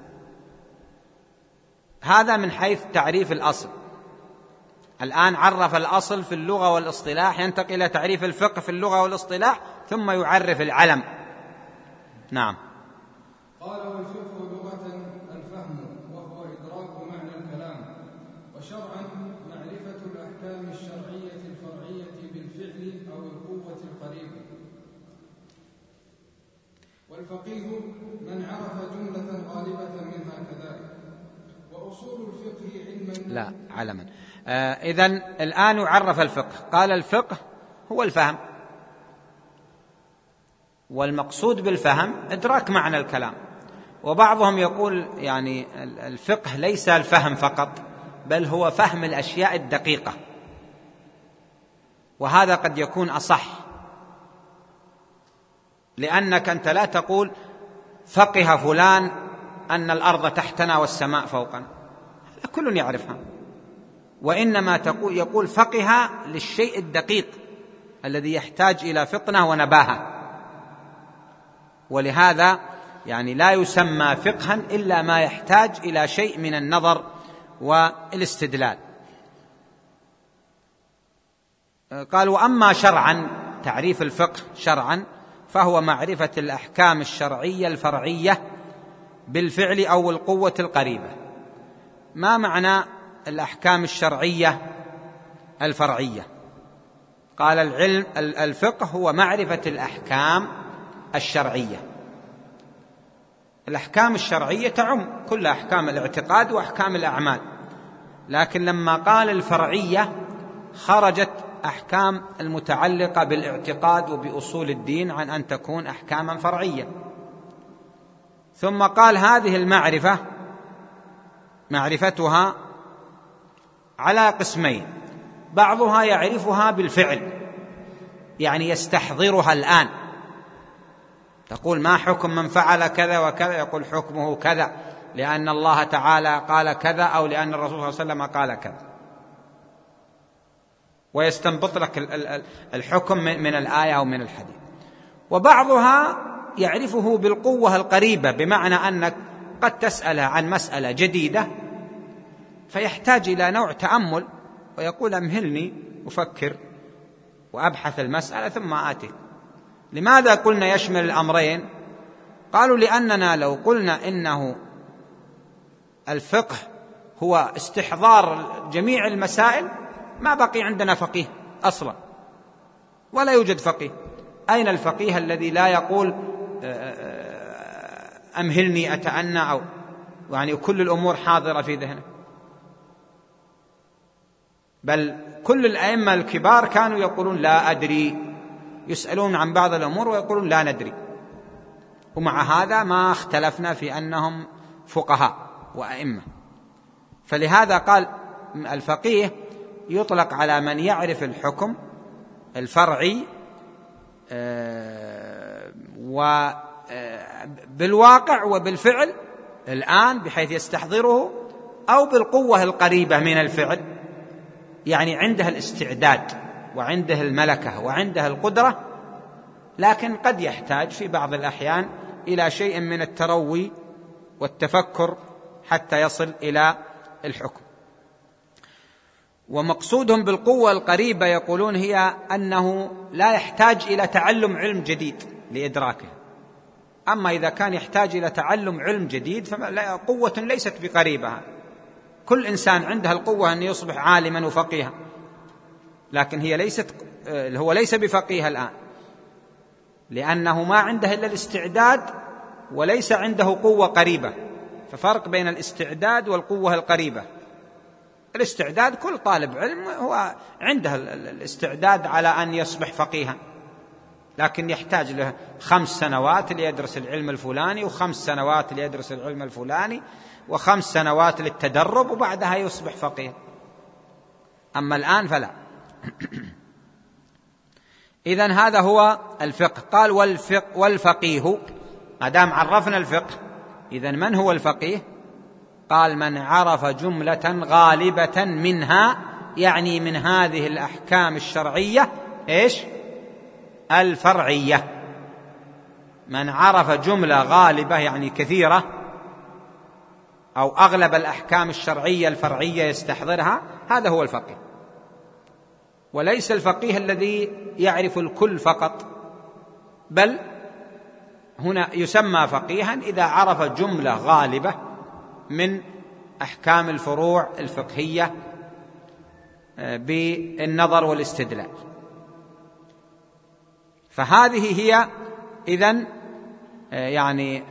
هذا من حيث تعريف الأصل. الآن عرف الأصل في اللغة والاصطلاح، ينتقل إلى تعريف الفقه في اللغة والاصطلاح، ثم يعرف العلم. نعم. قال والفقه لغة الفهم، وهو إدراك معنى الكلام، وشرعا معرفة الأحكام الشرعية الفرعية بالفعل أو القوة القريبة. والفقيه من عرف جملة غالبة منها كذلك. وأصول الفقه علما لا علما. آه إذن الآن يعرف الفقه. قال الفقه هو الفهم، والمقصود بالفهم إدراك معنى الكلام. وبعضهم يقول يعني الفقه ليس الفهم فقط، بل هو فهم الأشياء الدقيقة، وهذا قد يكون أصح، لأنك أنت لا تقول فقه فلان أن الأرض تحتنا والسماء فوقنا، كل يعرفها، وإنما تقول يقول فقه للشيء الدقيق الذي يحتاج إلى فطنة ونباهة. ولهذا يعني لا يسمى فقها إلا ما يحتاج إلى شيء من النظر والاستدلال. قال وأما شرعا، تعريف الفقه شرعا فهو معرفة الأحكام الشرعية الفرعية بالفعل أو القوة القريبة. ما معنى الأحكام الشرعية الفرعية؟ قال العلم الفقه هو معرفة الأحكام الشرعية. الأحكام الشرعية تعم كل أحكام الاعتقاد وأحكام الأعمال، لكن لما قال الفرعية خرجت أحكام المتعلقة بالاعتقاد وبأصول الدين عن أن تكون أحكاما فرعية. ثم قال هذه المعرفة معرفتها على قسمين: بعضها يعرفها بالفعل، يعني يستحضرها الآن، تقول ما حكم من فعل كذا وكذا، يقول حكمه كذا لأن الله تعالى قال كذا أو لأن الرسول صلى الله عليه وسلم قال كذا، ويستنبط لك الحكم من الآية أو من الحديث. وبعضها يعرفه بالقوة القريبة، بمعنى أنك قد تسأل عن مسألة جديدة فيحتاج إلى نوع تأمل، ويقول أمهلني أفكر وأبحث المسألة ثم آتي. لماذا قلنا يشمل الأمرين؟ قالوا لأننا لو قلنا إنه الفقه هو استحضار جميع المسائل ما بقي عندنا فقيه أصلا، ولا يوجد فقيه. أين الفقيه الذي لا يقول أمهلني أتأنى، أو يعني كل الأمور حاضرة في ذهنه؟ بل كل الأئمة الكبار كانوا يقولون لا أدري، يسألون عن بعض الأمور ويقولون لا ندري، ومع هذا ما اختلفنا في أنهم فقهاء وأئمة. فلهذا قال الفقيه يطلق على من يعرف الحكم الفرعي وبالواقع وبالفعل الآن بحيث يستحضره، أو بالقوة القريبة من الفعل، يعني عنده الاستعداد وعنده الملكة وعنده القدرة، لكن قد يحتاج في بعض الأحيان إلى شيء من التروي والتفكر حتى يصل إلى الحكم. ومقصودهم بالقوة القريبة يقولون هي أنه لا يحتاج إلى تعلم علم جديد لإدراكه. أما إذا كان يحتاج إلى تعلم علم جديد فقوة ليست بقريبة، كل إنسان عنده القوة أن يصبح عالما وفقيها، لكن هي ليست هو ليس بفقيه الآن، لأنه ما عنده إلا الاستعداد وليس عنده قوة قريبة. ففرق بين الاستعداد والقوة القريبة. الاستعداد كل طالب علم هو عنده الاستعداد على أن يصبح فقيها، لكن يحتاج له خمس سنوات ليدرس العلم الفلاني، وخمس سنوات ليدرس العلم الفلاني، وخمس سنوات للتدرب، وبعدها يصبح فقيه. أما الآن فلا. إذن هذا هو الفقه. قال والفقه والفقيه، ما دام عرفنا الفقه إذن من هو الفقيه؟ قال من عرف جملة غالبة منها، يعني من هذه الأحكام الشرعية إيش؟ الفرعية. من عرف جملة غالبة يعني كثيرة، أو أغلب الأحكام الشرعية الفرعية يستحضرها، هذا هو الفقيه. وليس الفقيه الذي يعرف الكل فقط، بل هنا يسمى فقيها إذا عرف جملة غالبة من أحكام الفروع الفقهية بالنظر والاستدلال. فهذه هي إذن يعني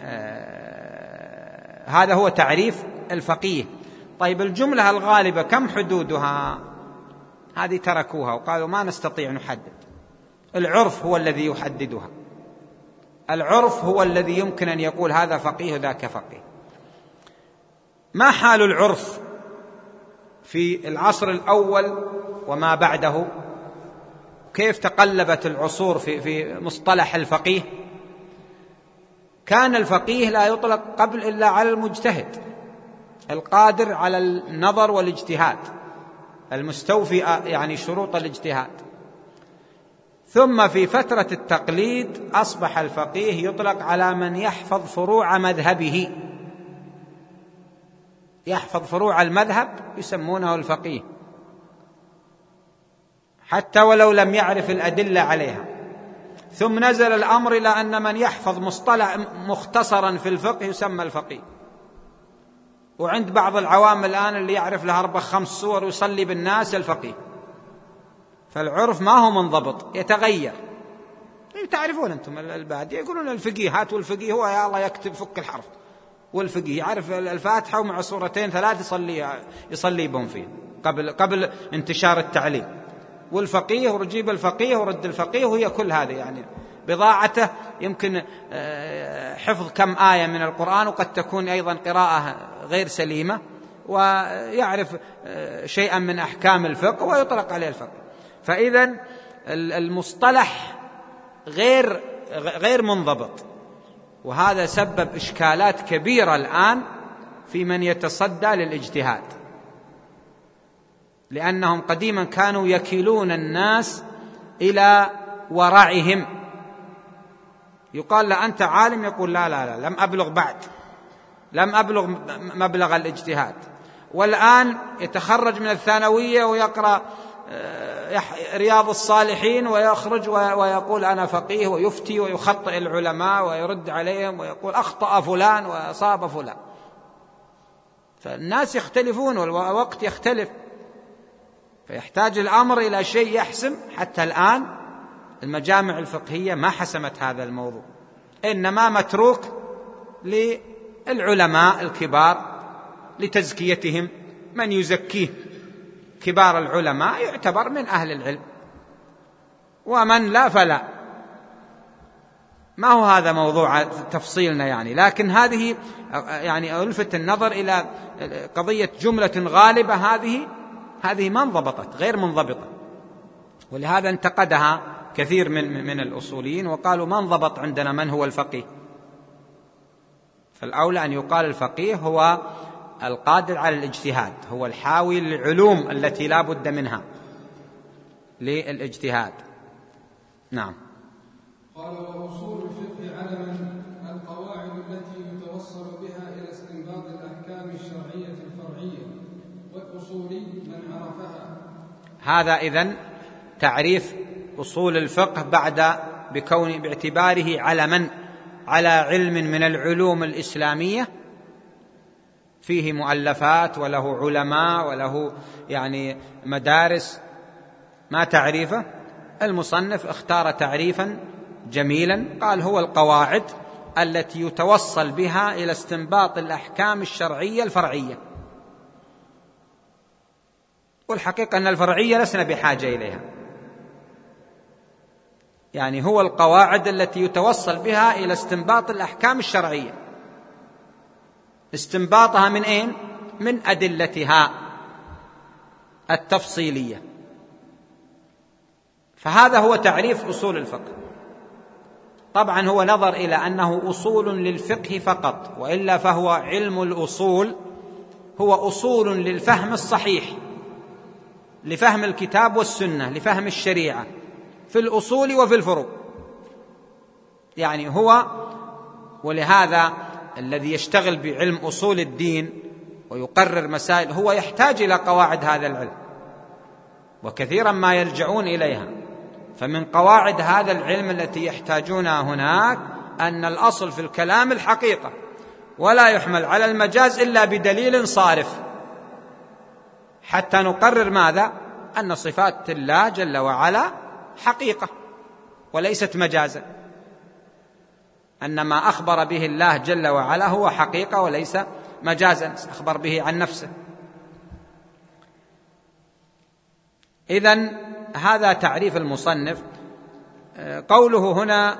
هذا هو تعريف الفقيه. طيب الجملة الغالبة كم حدودها؟ هذه تركوها وقالوا ما نستطيع نحدد، العرف هو الذي يحددها، العرف هو الذي يمكن أن يقول هذا فقيه ذاك فقيه. ما حال العرف في العصر الأول وما بعده؟ كيف تقلبت العصور في في مصطلح الفقيه؟ كان الفقيه لا يطلق قبل إلا على المجتهد القادر على النظر والاجتهاد، المستوفي يعني شروط الاجتهاد. ثم في فترة التقليد أصبح الفقيه يطلق على من يحفظ فروع مذهبه، يحفظ فروع المذهب يسمونه الفقيه، حتى ولو لم يعرف الأدلة عليها. ثم نزل الأمر إلى أن من يحفظ مصطلح مختصرا في الفقه يسمى الفقيه. وعند بعض العوام الآن اللي يعرف له أربع خمس صور ويصلي بالناس الفقيه. فالعرف ما هو منضبط، يتغير. تعرفون أنتم البادية يقولون الفقيه، والفقيه هو يا الله يكتب فك الحرف، والفقيه يعرف الفاتحة ومع صورتين ثلاث يصلي يصلي بهم فيه قبل قبل انتشار التعليم. والفقيه ورجيب الفقيه ورد الفقيه، وهي كل هذه يعني بضاعته يمكن حفظ كم آية من القرآن، وقد تكون أيضا قراءة غير سليمة، ويعرف شيئا من أحكام الفقه ويطلق عليه الفقه. فإذن المصطلح غير غير منضبط، وهذا سبب إشكالات كبيرة الآن في من يتصدى للاجتهاد، لأنهم قديما كانوا يكيلون الناس إلى ورعهم. يقال له أنت عالم، يقول لا لا لا لم أبلغ بعد، لم أبلغ مبلغ الاجتهاد. والآن يتخرج من الثانوية ويقرأ رياض الصالحين ويخرج ويقول أنا فقيه، ويفتي ويخطئ العلماء ويرد عليهم ويقول أخطأ فلان وأصاب فلان. فالناس يختلفون والوقت يختلف، فيحتاج الأمر إلى شيء يحسم. حتى الآن المجامع الفقهية ما حسمت هذا الموضوع، إنما متروك للعلماء الكبار لتزكيتهم، من يزكيه كبار العلماء يعتبر من أهل العلم، ومن لا فلا. ما هو هذا موضوع تفصيلنا يعني، لكن هذه يعني ألفت النظر إلى قضية جملة غالبة، هذه هذه ما انضبطت، غير منضبطة، ولهذا انتقدها كثير من من الأصوليين وقالوا ما انضبط عندنا من هو الفقيه. فالأولى أن يقال الفقيه هو القادر على الاجتهاد، هو الحاوي للعلوم التي لا بد منها للاجتهاد. نعم. قال وأصول الفقه علما القواعد التي يتوصل بها إلى استنباط الأحكام الشرعية الفرعية، والأصول من عرفها. هذا إذن تعريف أصول الفقه بعد بكون باعتباره علما على علم من العلوم الإسلامية فيه مؤلفات وله علماء وله يعني مدارس. ما تعريفه؟ المصنف اختار تعريفا جميلا، قال هو القواعد التي يتوصل بها إلى استنباط الأحكام الشرعية الفرعية. والحقيقة أن الفرعية لسنا بحاجة إليها، يعني هو القواعد التي يتوصل بها إلى استنباط الأحكام الشرعية. استنباطها من أين؟ من أدلتها التفصيلية. فهذا هو تعريف أصول الفقه. طبعا هو نظر إلى أنه أصول للفقه فقط، وإلا فهو علم الأصول هو أصول للفهم الصحيح، لفهم الكتاب والسنة، لفهم الشريعة في الأصول وفي الفروع. يعني هو، ولهذا الذي يشتغل بعلم أصول الدين ويقرر مسائل هو يحتاج إلى قواعد هذا العلم، وكثيرا ما يلجؤون إليها. فمن قواعد هذا العلم التي يحتاجونها هناك أن الأصل في الكلام الحقيقة، ولا يحمل على المجاز إلا بدليل صارف، حتى نقرر ماذا؟ أن صفات الله جل وعلا حقيقة وليست مجازا، أن ما أخبر به الله جل وعلا هو حقيقة وليس مجازا، أخبر به عن نفسه. إذن هذا تعريف المصنف. قوله هنا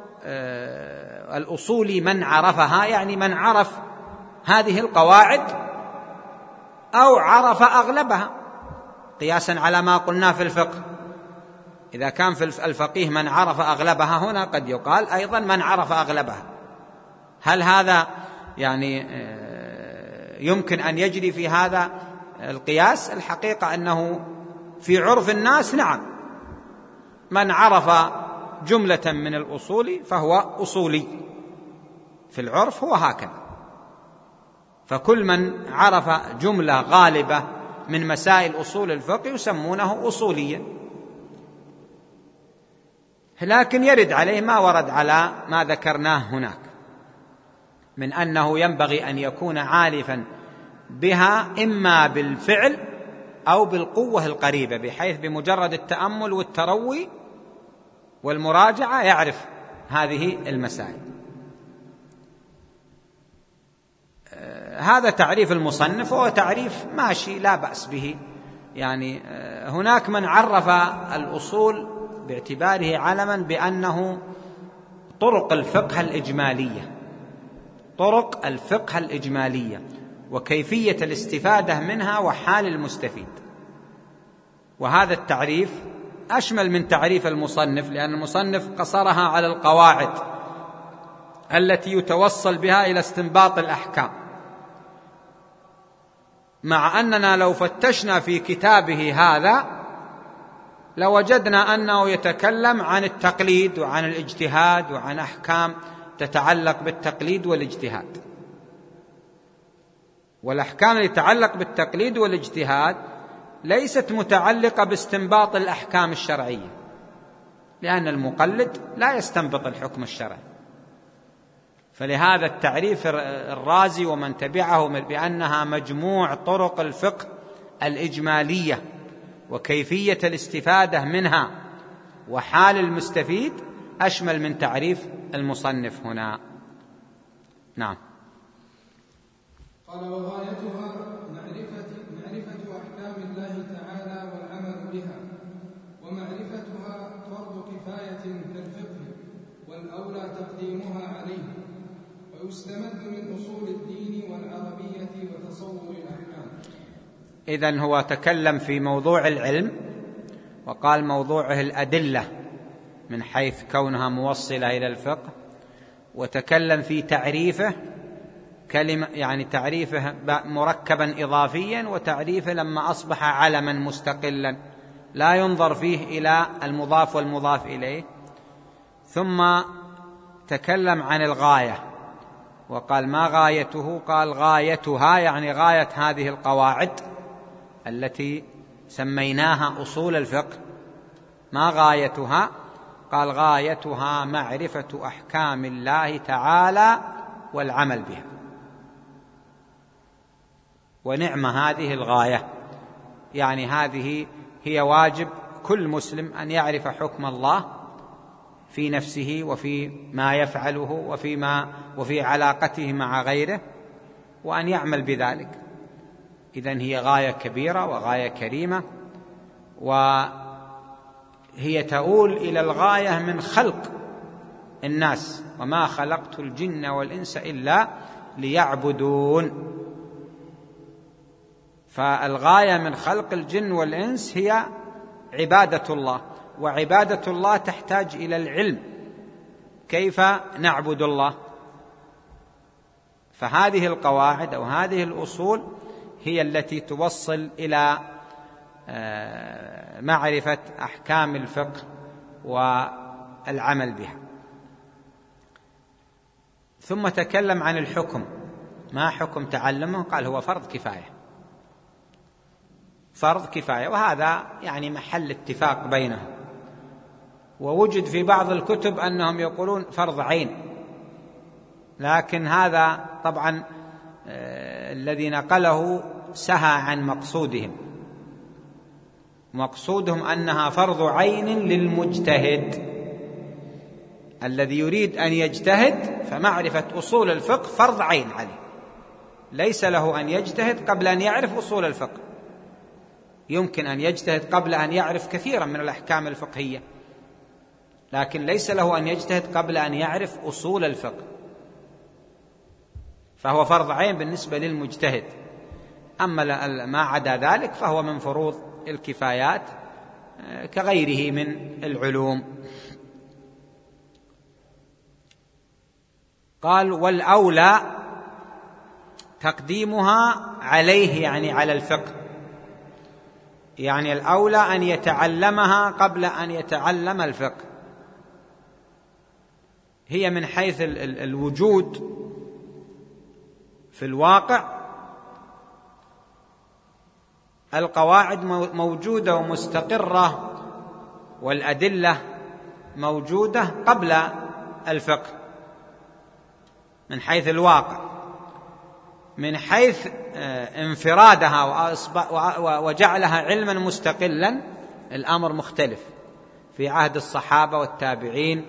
الأصول من عرفها، يعني من عرف هذه القواعد أو عرف أغلبها، قياسا على ما قلنا في الفقه. إذا كان في الفقيه من عرف أغلبها، هنا قد يقال أيضا من عرف أغلبها. هل هذا يعني يمكن أن يجري في هذا القياس؟ الحقيقة أنه في عرف الناس نعم، من عرف جملة من الأصول فهو أصولي، في العرف هو هكذا. فكل من عرف جملة غالبة من مسائل أصول الفقه يسمونه أصوليا. لكن يرد عليه ما ورد على ما ذكرناه هناك من أنه ينبغي أن يكون عارفا بها إما بالفعل أو بالقوة القريبة، بحيث بمجرد التأمل والتروي والمراجعة يعرف هذه المسائل. هذا تعريف المصنف، وهو تعريف ماشي لا بأس به. يعني هناك من عرف الأصول باعتباره علما بأنه طرق الفقه الإجمالية، طرق الفقه الإجمالية وكيفية الاستفادة منها وحال المستفيد. وهذا التعريف أشمل من تعريف المصنف، لأن المصنف قصرها على القواعد التي يتوصل بها إلى استنباط الأحكام، مع أننا لو فتشنا في كتابه هذا لوجدنا أنه يتكلم عن التقليد وعن الاجتهاد وعن أحكام تتعلق بالتقليد والاجتهاد. والأحكام التي تتعلق بالتقليد والاجتهاد ليست متعلقة باستنباط الأحكام الشرعية، لأن المقلد لا يستنبط الحكم الشرعي. فلهذا التعريف الرازي ومن تبعه بأنها مجموع طرق الفقه الإجمالية وكيفية الاستفادة منها وحال المستفيد أشمل من تعريف المصنف هنا. نعم. قال: وغايتها معرفة, معرفة أحكام الله تعالى والعمل بها، ومعرفتها فرض كفاية كالفقه، والأولى تقديمها عليه، ويستمد من أصول الدين والعربية وتصور الأحكام. إذن هو تكلم في موضوع العلم وقال موضوعه الأدلة من حيث كونها موصلة إلى الفقه، وتكلم في تعريفه كلمة يعني تعريفه مركبا إضافيا، وتعريفه لما أصبح علما مستقلا لا ينظر فيه إلى المضاف والمضاف إليه. ثم تكلم عن الغاية وقال: ما غايته؟ قال: غايتها يعني غاية هذه القواعد التي سميناها أصول الفقه. ما غايتها؟ قال: غايتها معرفة أحكام الله تعالى والعمل بها. ونعم هذه الغاية، يعني هذه هي واجب كل مسلم أن يعرف حكم الله في نفسه وفي ما يفعله وفي ما وفي علاقته مع غيره، وأن يعمل بذلك. إذن هي غاية كبيرة وغاية كريمة، وهي تؤول إلى الغاية من خلق الناس: وما خلقت الجن والإنس إلا ليعبدون. فالغاية من خلق الجن والإنس هي عبادة الله، وعبادة الله تحتاج إلى العلم كيف نعبد الله. فهذه القواعد أو هذه الأصول هي التي توصل إلى معرفة أحكام الفقه والعمل بها. ثم تكلم عن الحكم. ما حكم تعلمه؟ قال: هو فرض كفاية، فرض كفاية، وهذا يعني محل اتفاق بينهم. ووجد في بعض الكتب أنهم يقولون فرض عين، لكن هذا طبعا آه الذي نقله سهى عن مقصودهم. مقصودهم أنها فرض عين للمجتهد الذي يريد أن يجتهد، فمعرفة أصول الفقه فرض عين عليه، ليس له أن يجتهد قبل أن يعرف أصول الفقه. يمكن أن يجتهد قبل أن يعرف كثيرا من الأحكام الفقهية، لكن ليس له أن يجتهد قبل أن يعرف أصول الفقه، فهو فرض عين بالنسبة للمجتهد. أما ما عدا ذلك فهو من فروض الكفايات كغيره من العلوم. قال: والأولى تقديمها عليه، يعني على الفقه، يعني الأولى أن يتعلمها قبل أن يتعلم الفقه. هي من حيث الوجود في الواقع القواعد موجودة ومستقرة، والأدلة موجودة قبل الفقه من حيث الواقع. من حيث انفرادها وجعلها علما مستقلا الأمر مختلف في عهد الصحابة والتابعين،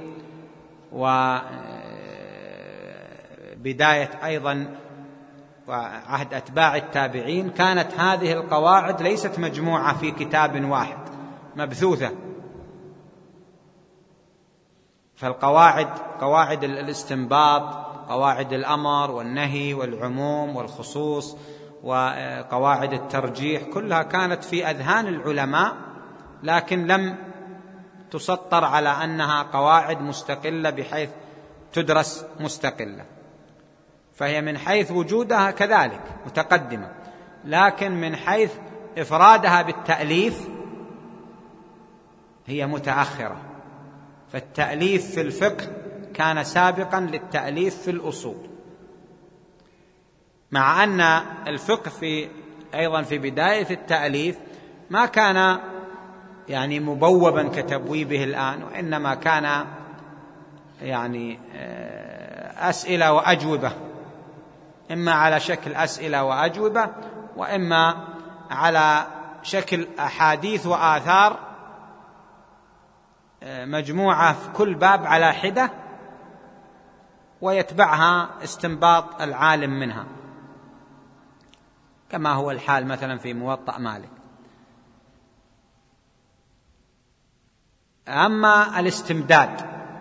وبداية أيضا وعهد أتباع التابعين. كانت هذه القواعد ليست مجموعة في كتاب واحد مبثوثة، فالقواعد قواعد الاستنباط، قواعد الأمر والنهي والعموم والخصوص وقواعد الترجيح كلها كانت في أذهان العلماء، لكن لم تسطر على أنها قواعد مستقلة بحيث تدرس مستقلة، فهي من حيث وجودها كذلك متقدمة، لكن من حيث إفرادها بالتأليف هي متأخرة. فالتأليف في الفقه كان سابقا للتأليف في الأصول، مع أن الفقه في أيضا في بداية التأليف ما كان يعني مبوبا كتبويبه الآن، وإنما كان يعني أسئلة وأجوبة، إما على شكل أسئلة وأجوبة، وإما على شكل أحاديث وآثار مجموعة في كل باب على حدة، ويتبعها استنباط العالم منها، كما هو الحال مثلا في موطأ مالك. أما الاستمداد،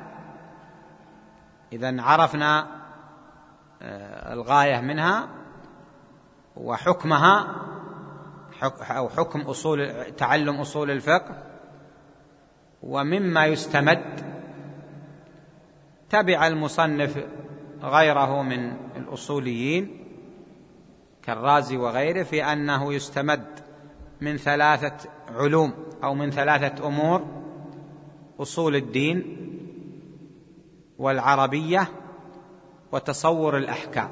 إذن عرفنا الغاية منها وحكمها أو حكم أصول تعلم أصول الفقه، ومما يستمد تبع المصنف غيره من الأصوليين كالرازي وغيره في أنه يستمد من ثلاثة علوم أو من ثلاثة أمور: أصول الدين والعربية وتصور الأحكام.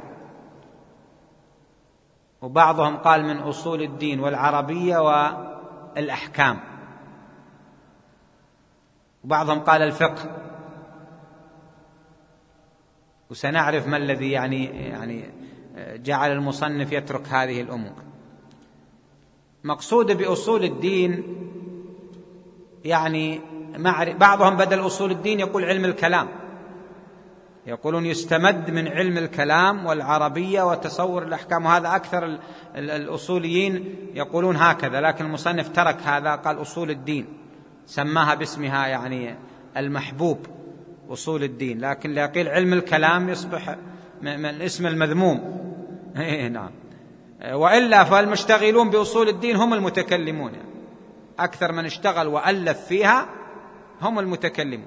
وبعضهم قال من أصول الدين والعربية والأحكام، وبعضهم قال الفقه، وسنعرف ما الذي يعني يعني جعل المصنف يترك هذه الأمور. مقصود بأصول الدين يعني بعضهم بدل أصول الدين يقول علم الكلام، يقولون يستمد من علم الكلام والعربية وتصور الأحكام، وهذا أكثر الأصوليين يقولون هكذا، لكن المصنف ترك هذا، قال أصول الدين، سماها باسمها يعني المحبوب أصول الدين، لكن لا يقيل علم الكلام يصبح من الاسم المذموم. نعم. وإلا فالمشتغلون بأصول الدين هم المتكلمون، أكثر من اشتغل وألف فيها هم المتكلمون.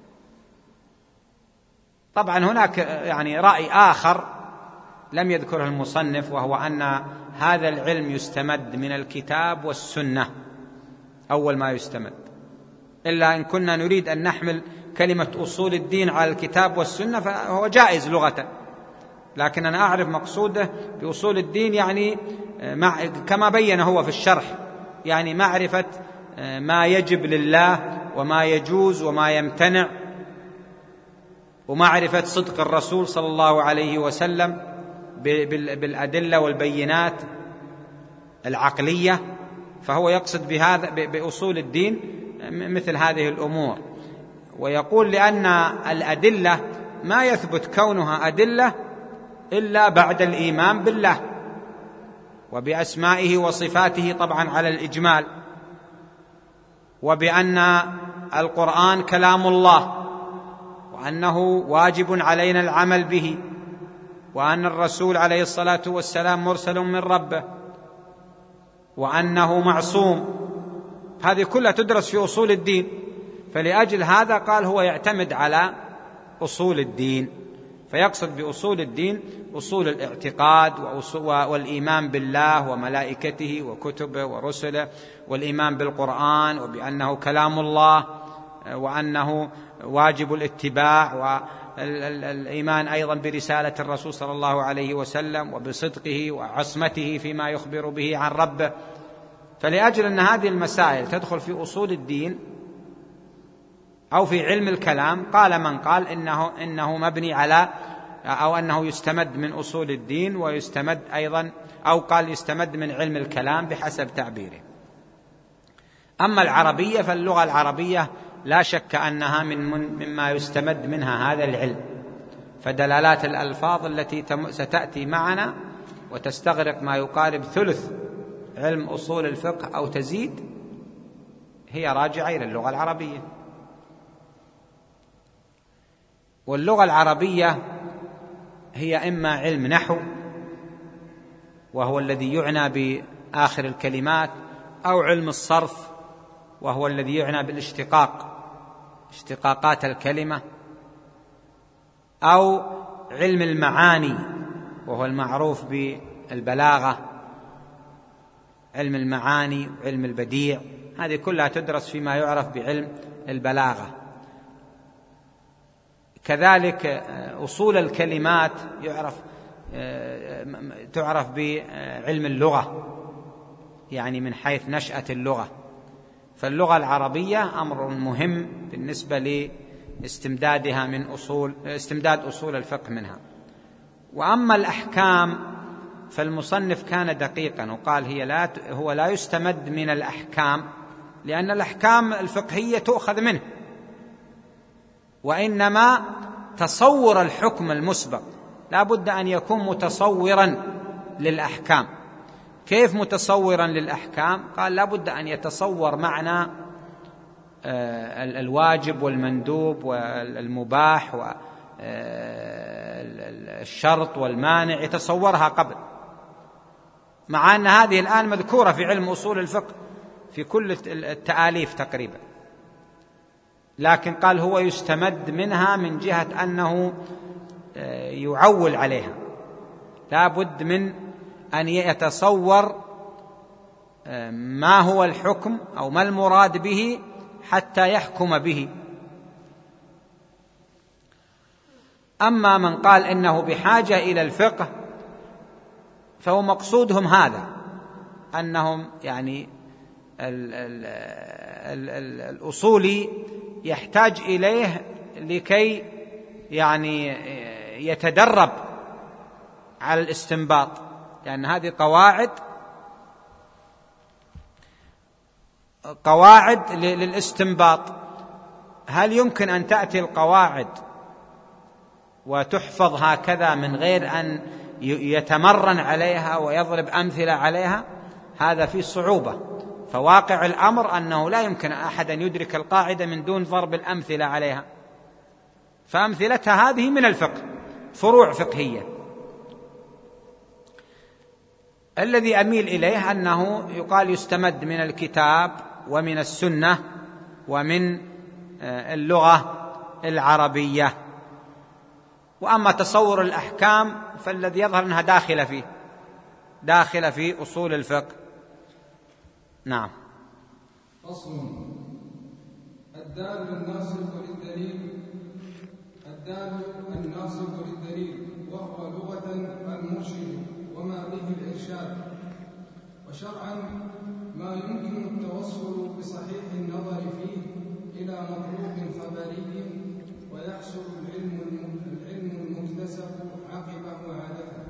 طبعا هناك يعني رأي آخر لم يذكره المصنف، وهو أن هذا العلم يستمد من الكتاب والسنة أول ما يستمد، إلا إن كنا نريد أن نحمل كلمة أصول الدين على الكتاب والسنة فهو جائز لغة، لكن أنا أعرف مقصوده بأصول الدين يعني مع كما بين هو في الشرح، يعني معرفة ما يجب لله وما يجوز وما يمتنع، ومعرفة صدق الرسول صلى الله عليه وسلم بالأدلة والبينات العقلية، فهو يقصد بهذا بأصول الدين مثل هذه الأمور. ويقول لأن الأدلة ما يثبت كونها أدلة إلا بعد الإيمان بالله وبأسمائه وصفاته طبعا على الإجمال، وبأن القرآن كلام الله وأنه واجب علينا العمل به، وأن الرسول عليه الصلاة والسلام مرسل من ربه، وأنه معصوم. هذه كلها تدرس في أصول الدين، فلأجل هذا قال هو يعتمد على أصول الدين، فيقصد بأصول الدين أصول الاعتقاد والإيمان بالله وملائكته وكتبه ورسله، والإيمان بالقرآن وبأنه كلام الله وأنه واجب الاتباع، والإيمان أيضا برسالة الرسول صلى الله عليه وسلم وبصدقه وعصمته فيما يخبر به عن ربه. فلأجل أن هذه المسائل تدخل في أصول الدين أو في علم الكلام، قال من قال إنه, إنه مبني على أو أنه يستمد من أصول الدين ويستمد أيضا، أو قال يستمد من علم الكلام بحسب تعبيره. أما العربية فاللغة العربية لا شك أنها من مما يستمد منها هذا العلم، فدلالات الألفاظ التي ستأتي معنا وتستغرق ما يقارب ثلث علم أصول الفقه أو تزيد هي راجعة إلى اللغة العربية. واللغة العربية هي إما علم نحو وهو الذي يعنى بآخر الكلمات، أو علم الصرف وهو الذي يعنى بالاشتقاق، اشتقاقات الكلمة، أو علم المعاني وهو المعروف بالبلاغة، علم المعاني وعلم البديع، هذه كلها تدرس فيما يعرف بعلم البلاغة. كذلك أصول الكلمات يعرف تعرف بعلم اللغة، يعني من حيث نشأة اللغة. فاللغة العربية أمر مهم بالنسبة لاستمدادها من أصول استمداد أصول الفقه منها. وأما الأحكام فالمصنف كان دقيقا وقال هي لا هو لا يستمد من الأحكام، لأن الأحكام الفقهية تؤخذ منه، وإنما تصور الحكم المسبق لا بد أن يكون متصورا للأحكام. كيف متصورا للأحكام؟ قال لا بد أن يتصور معنى الواجب والمندوب والمباح والشرط والمانع، يتصورها قبل، مع أن هذه الآن مذكورة في علم أصول الفقه في كل التآليف تقريبا، لكن قال هو يستمد منها من جهة أنه يعول عليها، لا بد من أن يتصور ما هو الحكم أو ما المراد به حتى يحكم به. أما من قال إنه بحاجة إلى الفقه فهو مقصودهم هذا، أنهم يعني ال ال ال ال الأصولي يحتاج إليه لكي يعني يتدرب على الاستنباط، لأن هذه قواعد قواعد للاستنباط. هل يمكن أن تأتي القواعد وتحفظ هكذا من غير أن يتمرن عليها ويضرب أمثلة عليها؟ هذا فيه صعوبة. فواقع الأمر أنه لا يمكن أحد أن يدرك القاعدة من دون ضرب الأمثلة عليها، فأمثلتها هذه من الفقه، فروع فقهية. الذي أميل إليه أنه يقال يستمد من الكتاب ومن السنة ومن اللغة العربية. وأما تصور الأحكام فالذي يظهر أنها داخلة فيه داخلة في أصول الفقه. نعم. فصل. الدال الناصب للدليل الدال الناصب للدليل وهو لغة المرشد وما به الإرشاد، وشرعا ما يمكن التوصل بصحيح النظر فيه إلى مطلوب خبري ويحصل العلم العلم المكتسب عقبه عادة.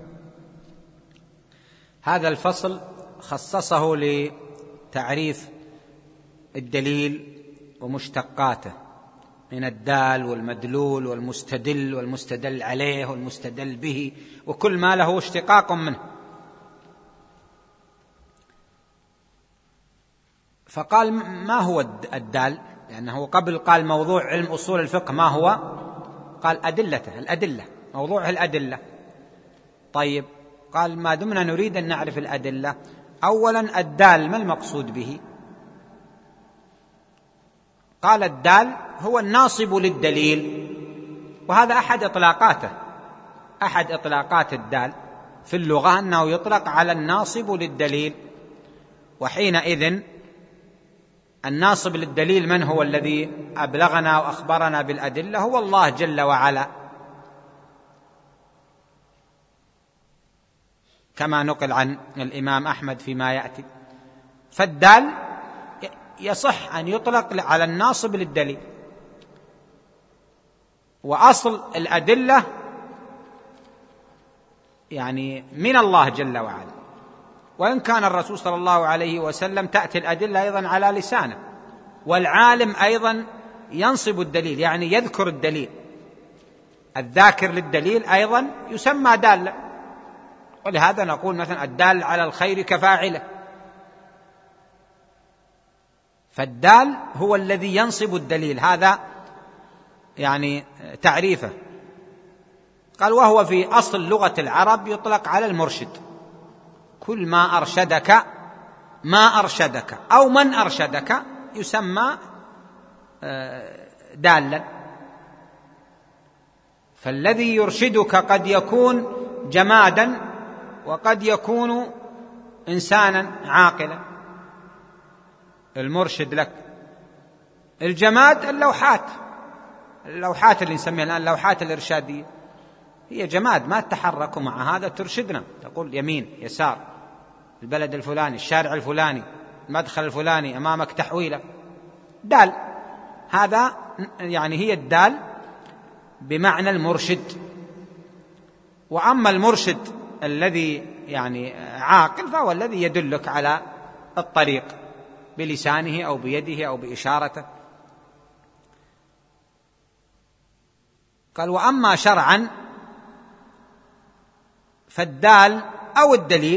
هذا الفصل خصصه لتعريف الدليل ومشتقاته من الدال والمدلول والمستدل والمستدل عليه والمستدل به وكل ما له اشتقاق منه. فقال ما هو الدال؟ لأنه قبل قال موضوع علم أصول الفقه ما هو؟ قال أدلته، الأدلة، موضوعه الأدلة. طيب قال ما دمنا نريد أن نعرف الأدلة، أولا الدال ما المقصود به؟ قال الدال هو الناصب للدليل، وهذا أحد إطلاقاته أحد إطلاقات الدال في اللغة أنه يطلق على الناصب للدليل. وحينئذ الناصب للدليل من هو؟ الذي أبلغنا وأخبرنا بالأدلة هو الله جل وعلا، كما نقل عن الإمام أحمد فيما يأتي. فالدال يصح أن يطلق على الناصب للدليل، وأصل الأدلة يعني من الله جل وعلا، وإن كان الرسول صلى الله عليه وسلم تأتي الأدلة أيضا على لسانه، والعالم أيضا ينصب الدليل يعني يذكر الدليل، الذاكر للدليل أيضا يسمى دالا، ولهذا نقول مثلا الدال على الخير كفاعله. فالدال هو الذي ينصب الدليل، هذا يعني تعريفه. قال: وهو في أصل لغة العرب يطلق على المرشد، كل ما أرشدك ما أرشدك أو من أرشدك يسمى دالا. فالذي يرشدك قد يكون جمادا وقد يكون إنسانا عاقلا. المرشد لك الجماد اللوحات، اللوحات اللي نسميها الآن اللوحات الإرشادية هي جماد ما تتحرك، مع هذا ترشدنا، تقول يمين يسار، البلد الفلاني، الشارع الفلاني، المدخل الفلاني، أمامك تحويلة. دال، هذا يعني هي الدال بمعنى المرشد. وأما المرشد الذي يعني عاقل فهو الذي يدلك على الطريق بلسانه أو بيده أو بإشارته. قال: وأما شرعا فالدال أو الدليل،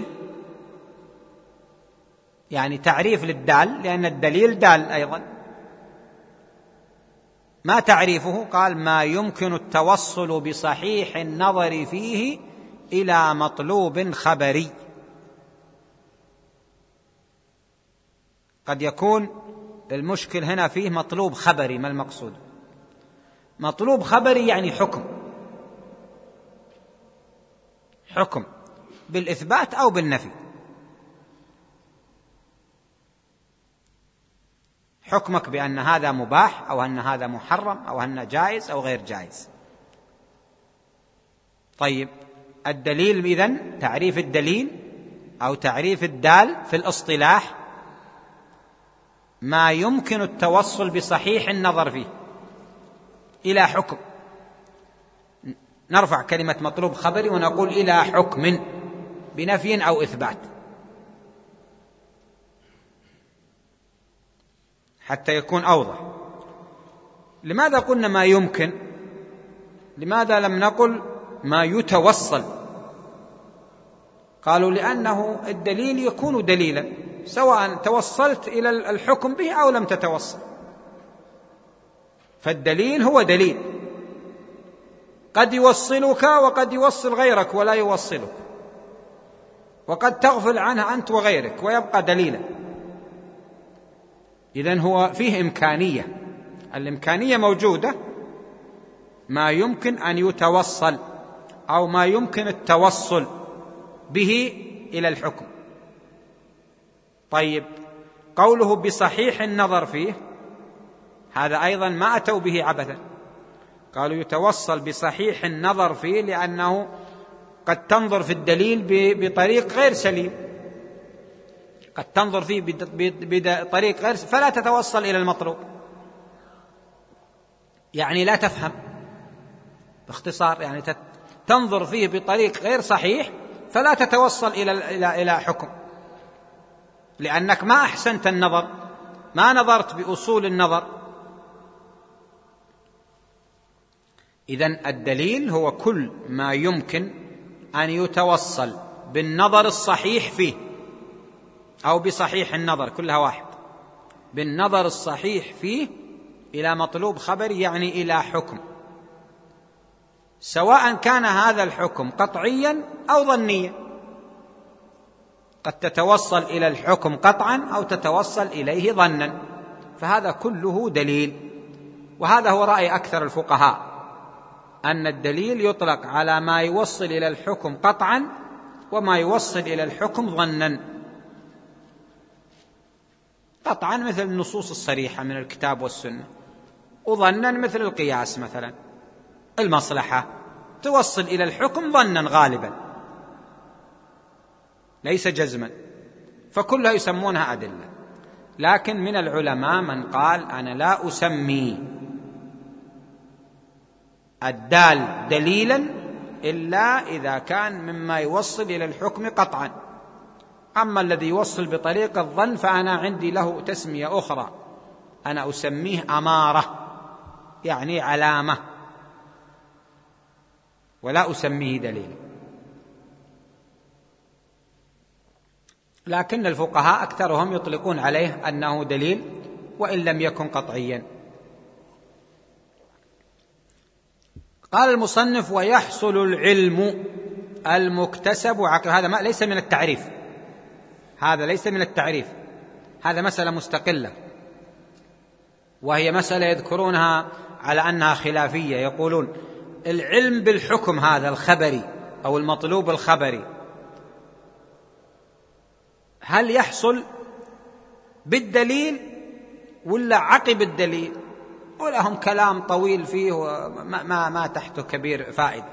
يعني تعريف للدال لأن الدليل دال أيضا. ما تعريفه؟ قال: ما يمكن التوصل بصحيح النظر فيه إلى مطلوب خبري. قد يكون المشكل هنا فيه مطلوب خبري. ما المقصود؟ مطلوب خبري يعني حكم، حكم بالإثبات أو بالنفي. حكمك بأن هذا مباح أو أن هذا محرم أو أن جائز أو غير جائز. طيب، الدليل إذن تعريف الدليل أو تعريف الدال في الاصطلاح ما يمكن التوصل بصحيح النظر فيه إلى حكم. نرفع كلمة مطلوب خبري ونقول إلى حكم بنفي أو إثبات حتى يكون أوضح. لماذا قلنا ما يمكن؟ لماذا لم نقل ما يتوصل؟ قالوا: لأنه الدليل يكون دليلا سواء توصلت إلى الحكم به أو لم تتوصل. فالدليل هو دليل، قد يوصلك وقد يوصل غيرك ولا يوصلك، وقد تغفل عنه أنت وغيرك ويبقى دليلا. إذن هو فيه إمكانية، الإمكانية موجودة، ما يمكن أن يتوصل أو ما يمكن التوصل به إلى الحكم. طيب، قوله بصحيح النظر فيه هذا أيضا ما أتوا به عبثا. قالوا يتوصل بصحيح النظر فيه لأنه قد تنظر في الدليل بطريق غير سليم، قد تنظر فيه بطريق غير سليم فلا تتوصل إلى المطلوب، يعني لا تفهم. باختصار يعني تنظر فيه بطريق غير صحيح فلا تتوصل إلى إلى إلى حكم، لأنك ما أحسنت النظر، ما نظرت بأصول النظر. إذن الدليل هو كل ما يمكن أن يتوصل بالنظر الصحيح فيه أو بصحيح النظر، كلها واحد، بالنظر الصحيح فيه إلى مطلوب خبري، يعني إلى حكم، سواء كان هذا الحكم قطعيا أو ظنيا. قد تتوصل إلى الحكم قطعا أو تتوصل إليه ظنا، فهذا كله دليل. وهذا هو رأي أكثر الفقهاء، أن الدليل يطلق على ما يوصل إلى الحكم قطعا وما يوصل إلى الحكم ظنا. قطعا مثل النصوص الصريحة من الكتاب والسنة، وظنا مثل القياس مثلا، المصلحة توصل إلى الحكم ظنا غالبا ليس جزما، فكلها يسمونها أدلة. لكن من العلماء من قال أنا لا أسمي الدال دليلا إلا إذا كان مما يوصل إلى الحكم قطعا، أما الذي يوصل بطريق الظن فأنا عندي له تسمية أخرى، أنا أسميه أمارة، يعني علامة، ولا أسميه دليل. لكن الفقهاء أكثرهم يطلقون عليه أنه دليل وإن لم يكن قطعيا. قال المصنف: ويحصل العلم المكتسب عقب. هذا ما ليس من التعريف، هذا ليس من التعريف، هذا مسألة مستقلة، وهي مسألة يذكرونها على أنها خلافية. يقولون العلم بالحكم هذا الخبري أو المطلوب الخبري هل يحصل بالدليل ولا عقب الدليل؟ ولهم كلام طويل فيه وما ما, ما تحته كبير فائدة.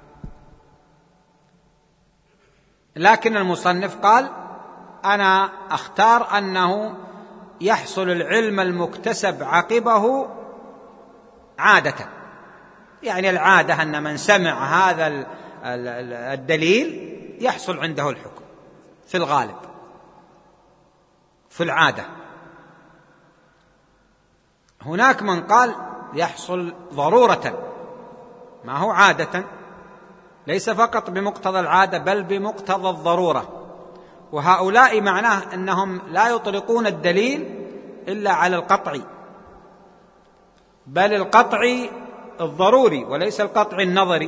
لكن المصنف قال: أنا أختار أنه يحصل العلم المكتسب عقبه عادة، يعني العادة أن من سمع هذا الدليل يحصل عنده الحكم في الغالب، في العادة. هناك من قال يحصل ضرورة، ما هو عادة، ليس فقط بمقتضى العادة بل بمقتضى الضرورة. وهؤلاء معناه أنهم لا يطلقون الدليل إلا على القطعي، بل القطعي الضروري وليس القطعي النظري.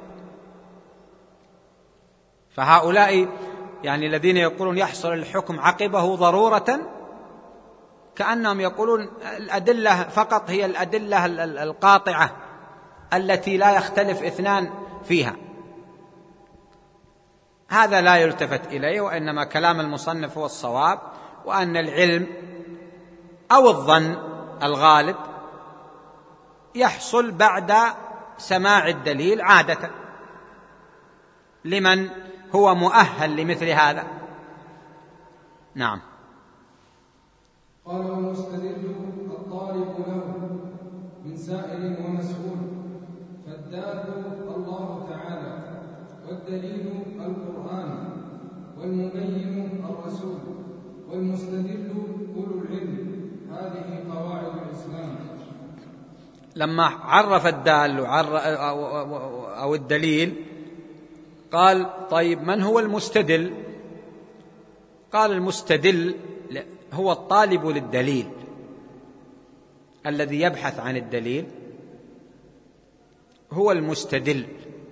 فهؤلاء يعني الذين يقولون يحصل الحكم عقبه ضرورة كأنهم يقولون الأدلة فقط هي الأدلة القاطعة التي لا يختلف اثنان فيها. هذا لا يلتفت إليه، وإنما كلام المصنف هو الصواب، وأن العلم أو الظن الغالب يحصل بعد سماع الدليل عادة لمن هو مؤهل لمثل هذا. نعم. قال: والمستدل الطالب له من سائل ومسؤول، فالدال الله تعالى، والدليل القرآن، والمبين الرسول، والمستدل أولو العلم. هذه قواعد الإسلام. لما عرف الدال أو الدليل قال: طيب من هو المستدل؟ قال: المستدل هو الطالب للدليل الذي يبحث عن الدليل، هو المستدل.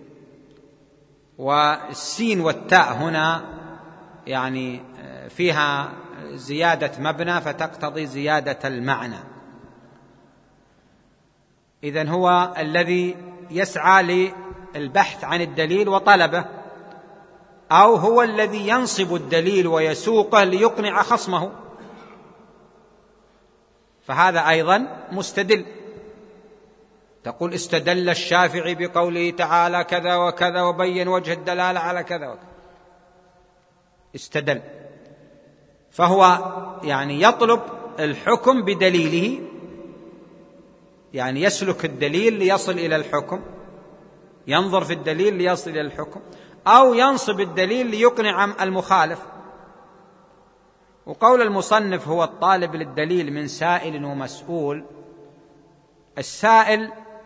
والسين والتاء هنا يعني فيها زيادة مبنى فتقتضي زيادة المعنى. إذن هو الذي يسعى للبحث عن الدليل وطلبه، أو هو الذي ينصب الدليل ويسوقه ليقنع خصمه، فهذا أيضا مستدل. تقول: استدل الشافعي بقوله تعالى كذا وكذا وبين وجه الدلالة على كذا وكذا، استدل. فهو يعني يطلب الحكم بدليله، يعني يسلك الدليل ليصل إلى الحكم، ينظر في الدليل ليصل إلى الحكم، أو ينصب الدليل ليقنع المخالف. وقول المصنف هو الطالب للدليل من سائل ومسؤول، السائل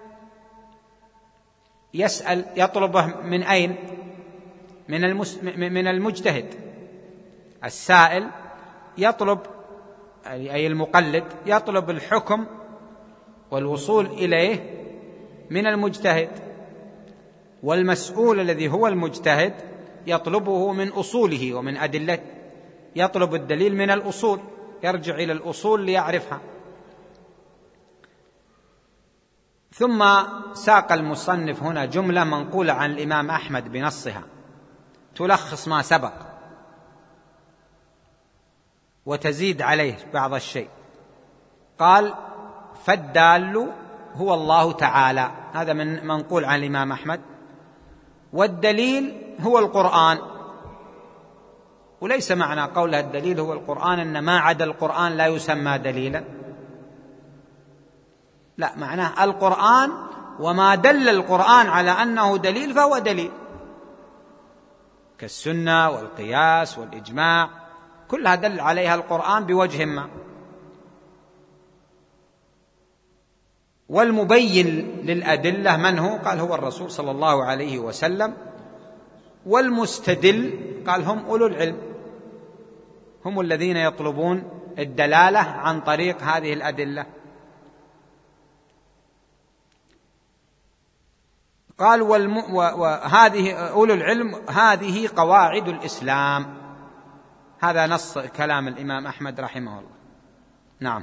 يسأل يطلبه من أين؟ من المس... من المجتهد. السائل يطلب أي المقلد يطلب الحكم والوصول إليه من المجتهد، والمسؤول الذي هو المجتهد يطلبه من أصوله ومن أدلته، يطلب الدليل من الأصول، يرجع إلى الأصول ليعرفها. ثم ساق المصنف هنا جملة منقولة عن الإمام أحمد بنصها تلخص ما سبق وتزيد عليه بعض الشيء. قال: فالدال هو الله تعالى، هذا من منقول عن الإمام أحمد، والدليل هو القرآن. وليس معنى قولها الدليل هو القرآن أن ما عدا القرآن لا يسمى دليلا، لا، معناه القرآن وما دل القرآن على أنه دليل فهو دليل، كالسنة والقياس والإجماع، كلها دل عليها القرآن بوجه ما. والمبين للأدلة من هو؟ قال: هو الرسول صلى الله عليه وسلم. والمستدل قال: هم أولو العلم، هم الذين يطلبون الدلالة عن طريق هذه الأدلة. قال والم... وهذه أولو العلم هذه قواعد الإسلام. هذا نص كلام الإمام أحمد رحمه الله. نعم.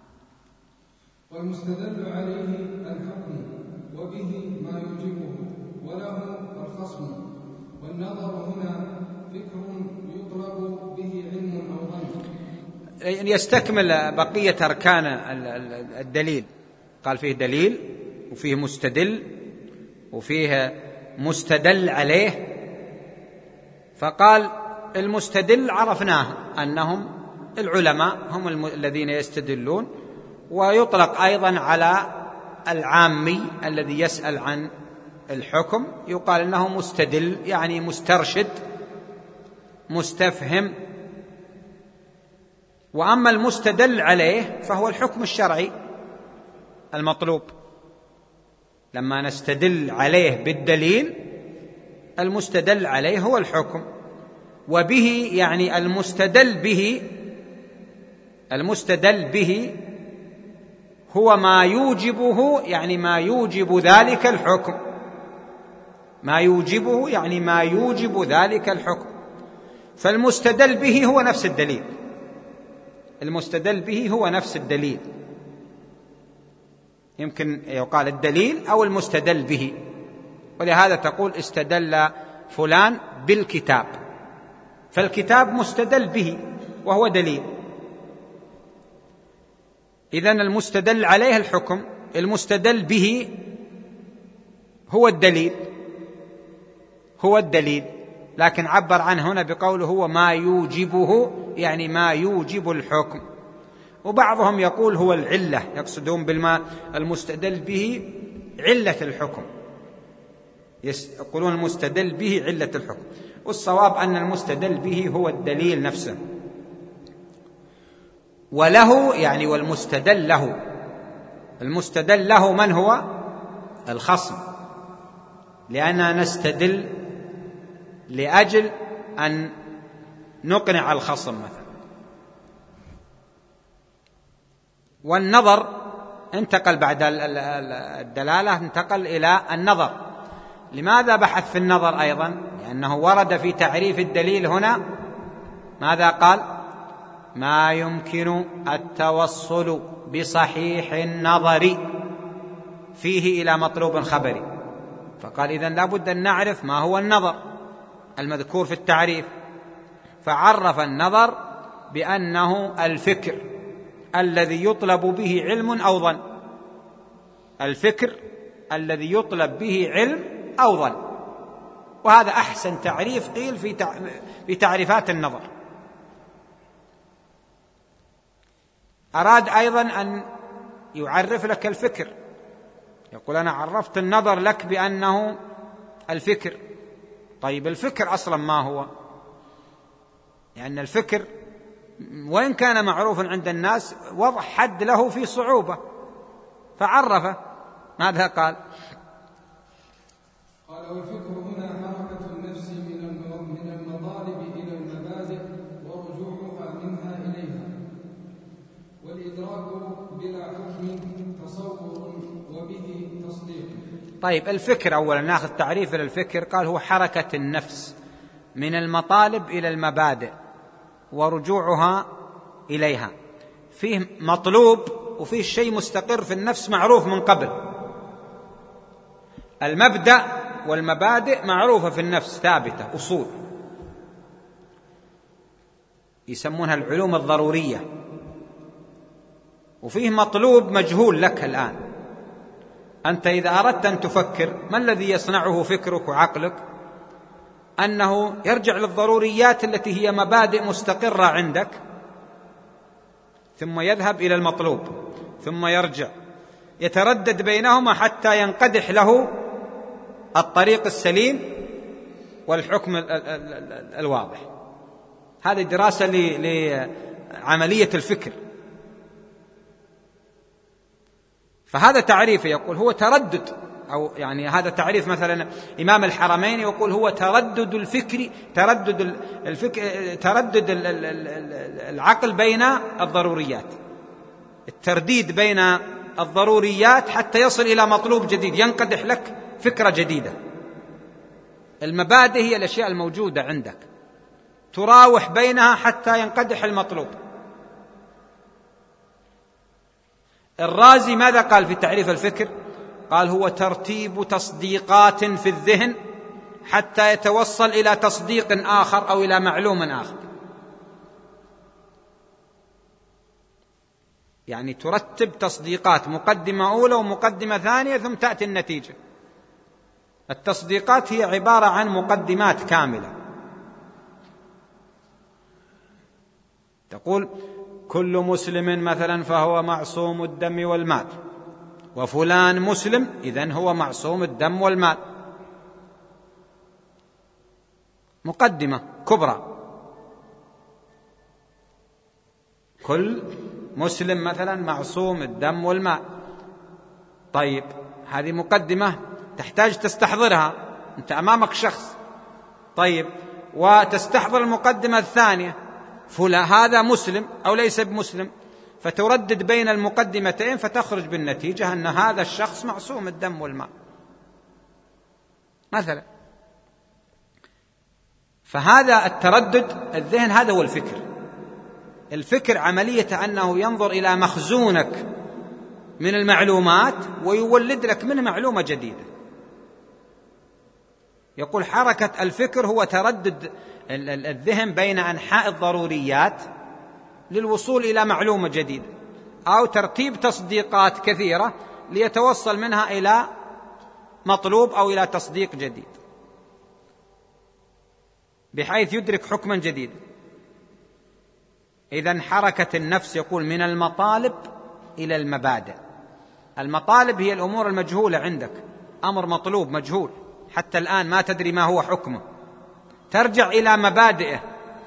والمستدل عليه الحكم وبه ما يوجبه وله الخصم، والنظر هنا فكر يطلب به علم أو ظن. يستكمل بقية أركان الدليل. قال فيه دليل وفيه مستدل وفيه مستدل عليه. فقال المستدل عرفناه أنهم العلماء هم الذين يستدلون، ويطلق أيضا على العامي الذي يسأل عن الحكم يقال إنه مستدل، يعني مسترشد مستفهم. وأما المستدل عليه فهو الحكم الشرعي المطلوب. لما نستدل عليه بالدليل المستدل عليه هو الحكم، وبه يعني المستدل به المستدل به هو ما يوجبه، يعني ما يوجب ذلك الحكم. ما يوجبه يعني ما يوجب ذلك الحكم. فالمستدل به هو نفس الدليل. المستدل به هو نفس الدليل. يمكن يقال الدليل أو المستدل به، ولهذا تقول استدل فلان بالكتاب، فالكتاب مستدل به وهو دليل. إذن المستدل عليه الحكم، المستدل به هو الدليل هو الدليل لكن عبر عنه هنا بقوله هو ما يوجبه، يعني ما يوجب الحكم. وبعضهم يقول هو العلة، يقصدون بالما المستدل به علة الحكم، يقولون المستدل به علة الحكم، والصواب أن المستدل به هو الدليل نفسه. وله يعني والمستدل له، المستدل له من هو؟ الخصم، لأننا نستدل لأجل أن نقنع الخصم مثلا. والنظر انتقل بعد الدلالة انتقل إلى النظر. لماذا بحث في النظر أيضا؟ لأنه ورد في تعريف الدليل هنا ماذا قال؟ ما يمكن التوصل بصحيح النظر فيه إلى مطلوب خبري. فقال إذن لابد أن نعرف ما هو النظر المذكور في التعريف، فعرف النظر بأنه الفكر الذي يطلب به علم أو ظن. الفكر الذي يطلب به علم أو ظن، وهذا أحسن تعريف قيل في تعريفات النظر. أراد أيضا أن يعرف لك الفكر، يقول أنا عرفت النظر لك بأنه الفكر. طيب الفكر أصلا ما هو؟ لأن الفكر وإن كان معروفا عند الناس وضع حد له في صعوبة، فعرفه. ماذا قال؟ قال والفكر هنا حركة النفس من المطالب إلى المبادئ ورجوعها منها إليها، والإدراك بلا حكم تصور وبه تصديق. طيب الفكر أولا نأخذ تعريف للفكر. قال هو حركة النفس من المطالب إلى المبادئ ورجوعها إليها. فيه مطلوب وفيه شيء مستقر في النفس معروف من قبل. المبدأ والمبادئ معروفة في النفس ثابتة، أصول يسمونها العلوم الضرورية. وفيه مطلوب مجهول لك الآن. أنت إذا أردت أن تفكر ما الذي يصنعه فكرك وعقلك؟ أنه يرجع للضروريات التي هي مبادئ مستقرة عندك، ثم يذهب إلى المطلوب، ثم يرجع يتردد بينهما حتى ينقدح له الطريق السليم والحكم الواضح. هذه دراسة لعملية الفكر. فهذا تعريف يقول هو تردد، أو يعني هذا تعريف مثلا إمام الحرمين يقول هو تردد الفكر، تردد الفكر، تردد العقل بين الضروريات، الترديد بين الضروريات حتى يصل إلى مطلوب جديد ينقدح لك فكرة جديدة. المبادئ هي الأشياء الموجودة عندك تراوح بينها حتى ينقدح المطلوب. الرازي ماذا قال في تعريف الفكر؟ قال هو ترتيب تصديقات في الذهن حتى يتوصل إلى تصديق آخر أو إلى معلوم آخر. يعني ترتب تصديقات، مقدمة أولى ومقدمة ثانية ثم تأتي النتيجة. التصديقات هي عبارة عن مقدمات كاملة. تقول كل مسلم مثلا فهو معصوم الدم والمال، وفلان مسلم إذن هو معصوم الدم والمال. مقدمة كبرى. كل مسلم مثلا معصوم الدم والمال. طيب هذه مقدمة تحتاج تستحضرها، أنت أمامك شخص. طيب وتستحضر المقدمة الثانية، فلا هذا مسلم أو ليس بمسلم، فتردد بين المقدمتين فتخرج بالنتيجة أن هذا الشخص معصوم الدم والمال مثلا. فهذا التردد الذهن هذا هو الفكر. الفكر عملية أنه ينظر إلى مخزونك من المعلومات ويولد لك منه معلومة جديدة. يقول حركة الفكر هو تردد الذهن بين أنحاء الضروريات للوصول إلى معلومة جديدة، أو ترتيب تصديقات كثيرة ليتوصل منها إلى مطلوب أو إلى تصديق جديد، بحيث يدرك حكما جديدا. إذن حركة النفس يقول من المطالب إلى المبادئ. المطالب هي الأمور المجهولة عندك، أمر مطلوب مجهول حتى الآن ما تدري ما هو حكمه، ترجع إلى مبادئه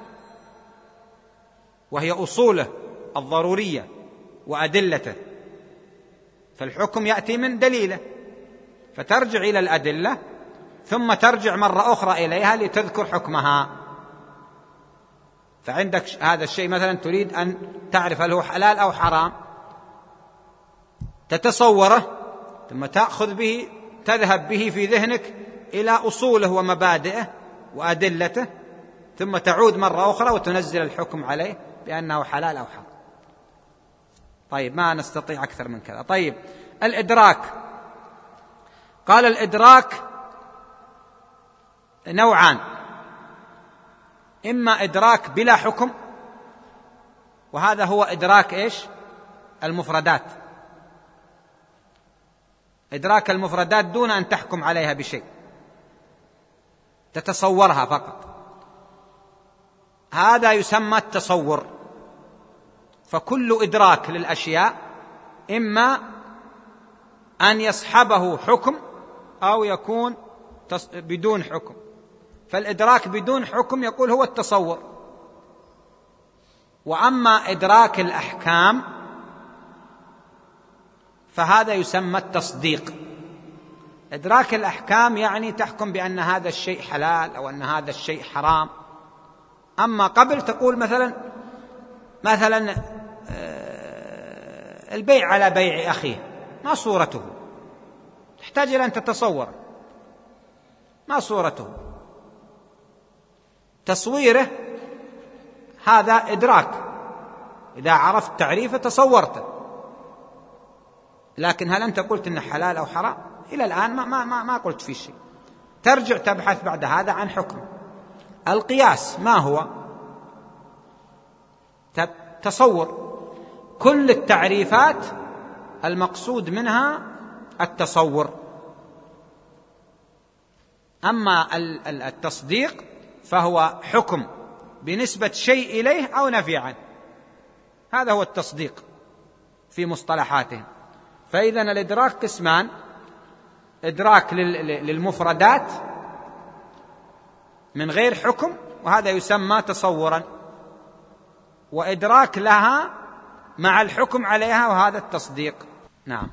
وهي أصوله الضرورية وأدلته. فالحكم يأتي من دليله، فترجع إلى الأدلة ثم ترجع مرة أخرى إليها لتذكر حكمها. فعندك هذا الشيء مثلا تريد أن تعرف هل هو حلال أو حرام، تتصوره ثم تأخذ به، تذهب به في ذهنك إلى أصوله ومبادئه وأدلته، ثم تعود مرة أخرى وتنزل الحكم عليه بأنه حلال أو حرام. طيب ما نستطيع أكثر من كذا. طيب الإدراك، قال الإدراك نوعان: إما إدراك بلا حكم، وهذا هو إدراك إيش؟ المفردات. إدراك المفردات دون أن تحكم عليها بشيء، تتصورها فقط، هذا يسمى التصور. فكل إدراك للأشياء إما أن يصحبه حكم أو يكون بدون حكم. فالإدراك بدون حكم يقول هو التصور. وأما إدراك الأحكام فهذا يسمى التصديق. إدراك الأحكام يعني تحكم بأن هذا الشيء حلال أو أن هذا الشيء حرام. أما قبل تقول مثلا مثلا البيع على بيع أخيه، ما صورته؟ تحتاج إلى أن تتصور ما صورته. تصويره هذا إدراك، إذا عرفت تعريفه تصورته. لكن هل أنت قلت إنه حلال أو حرام؟ إلى الآن ما, ما, ما قلت فيه شيء. ترجع تبحث بعد هذا عن حكم. القياس ما هو؟ تصور. كل التعريفات المقصود منها التصور. أما التصديق فهو حكم بنسبة شيء إليه أو نفي عنه، هذا هو التصديق في مصطلحاتهم. فإذا الإدراك قسمان: إدراك للمفردات من غير حكم وهذا يسمى تصورا، وإدراك لها مع الحكم عليها وهذا التصديق. نعم.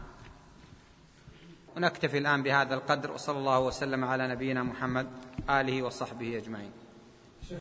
ونكتفي الآن بهذا القدر، وصلى الله وسلم على نبينا محمد آله وصحبه أجمعين.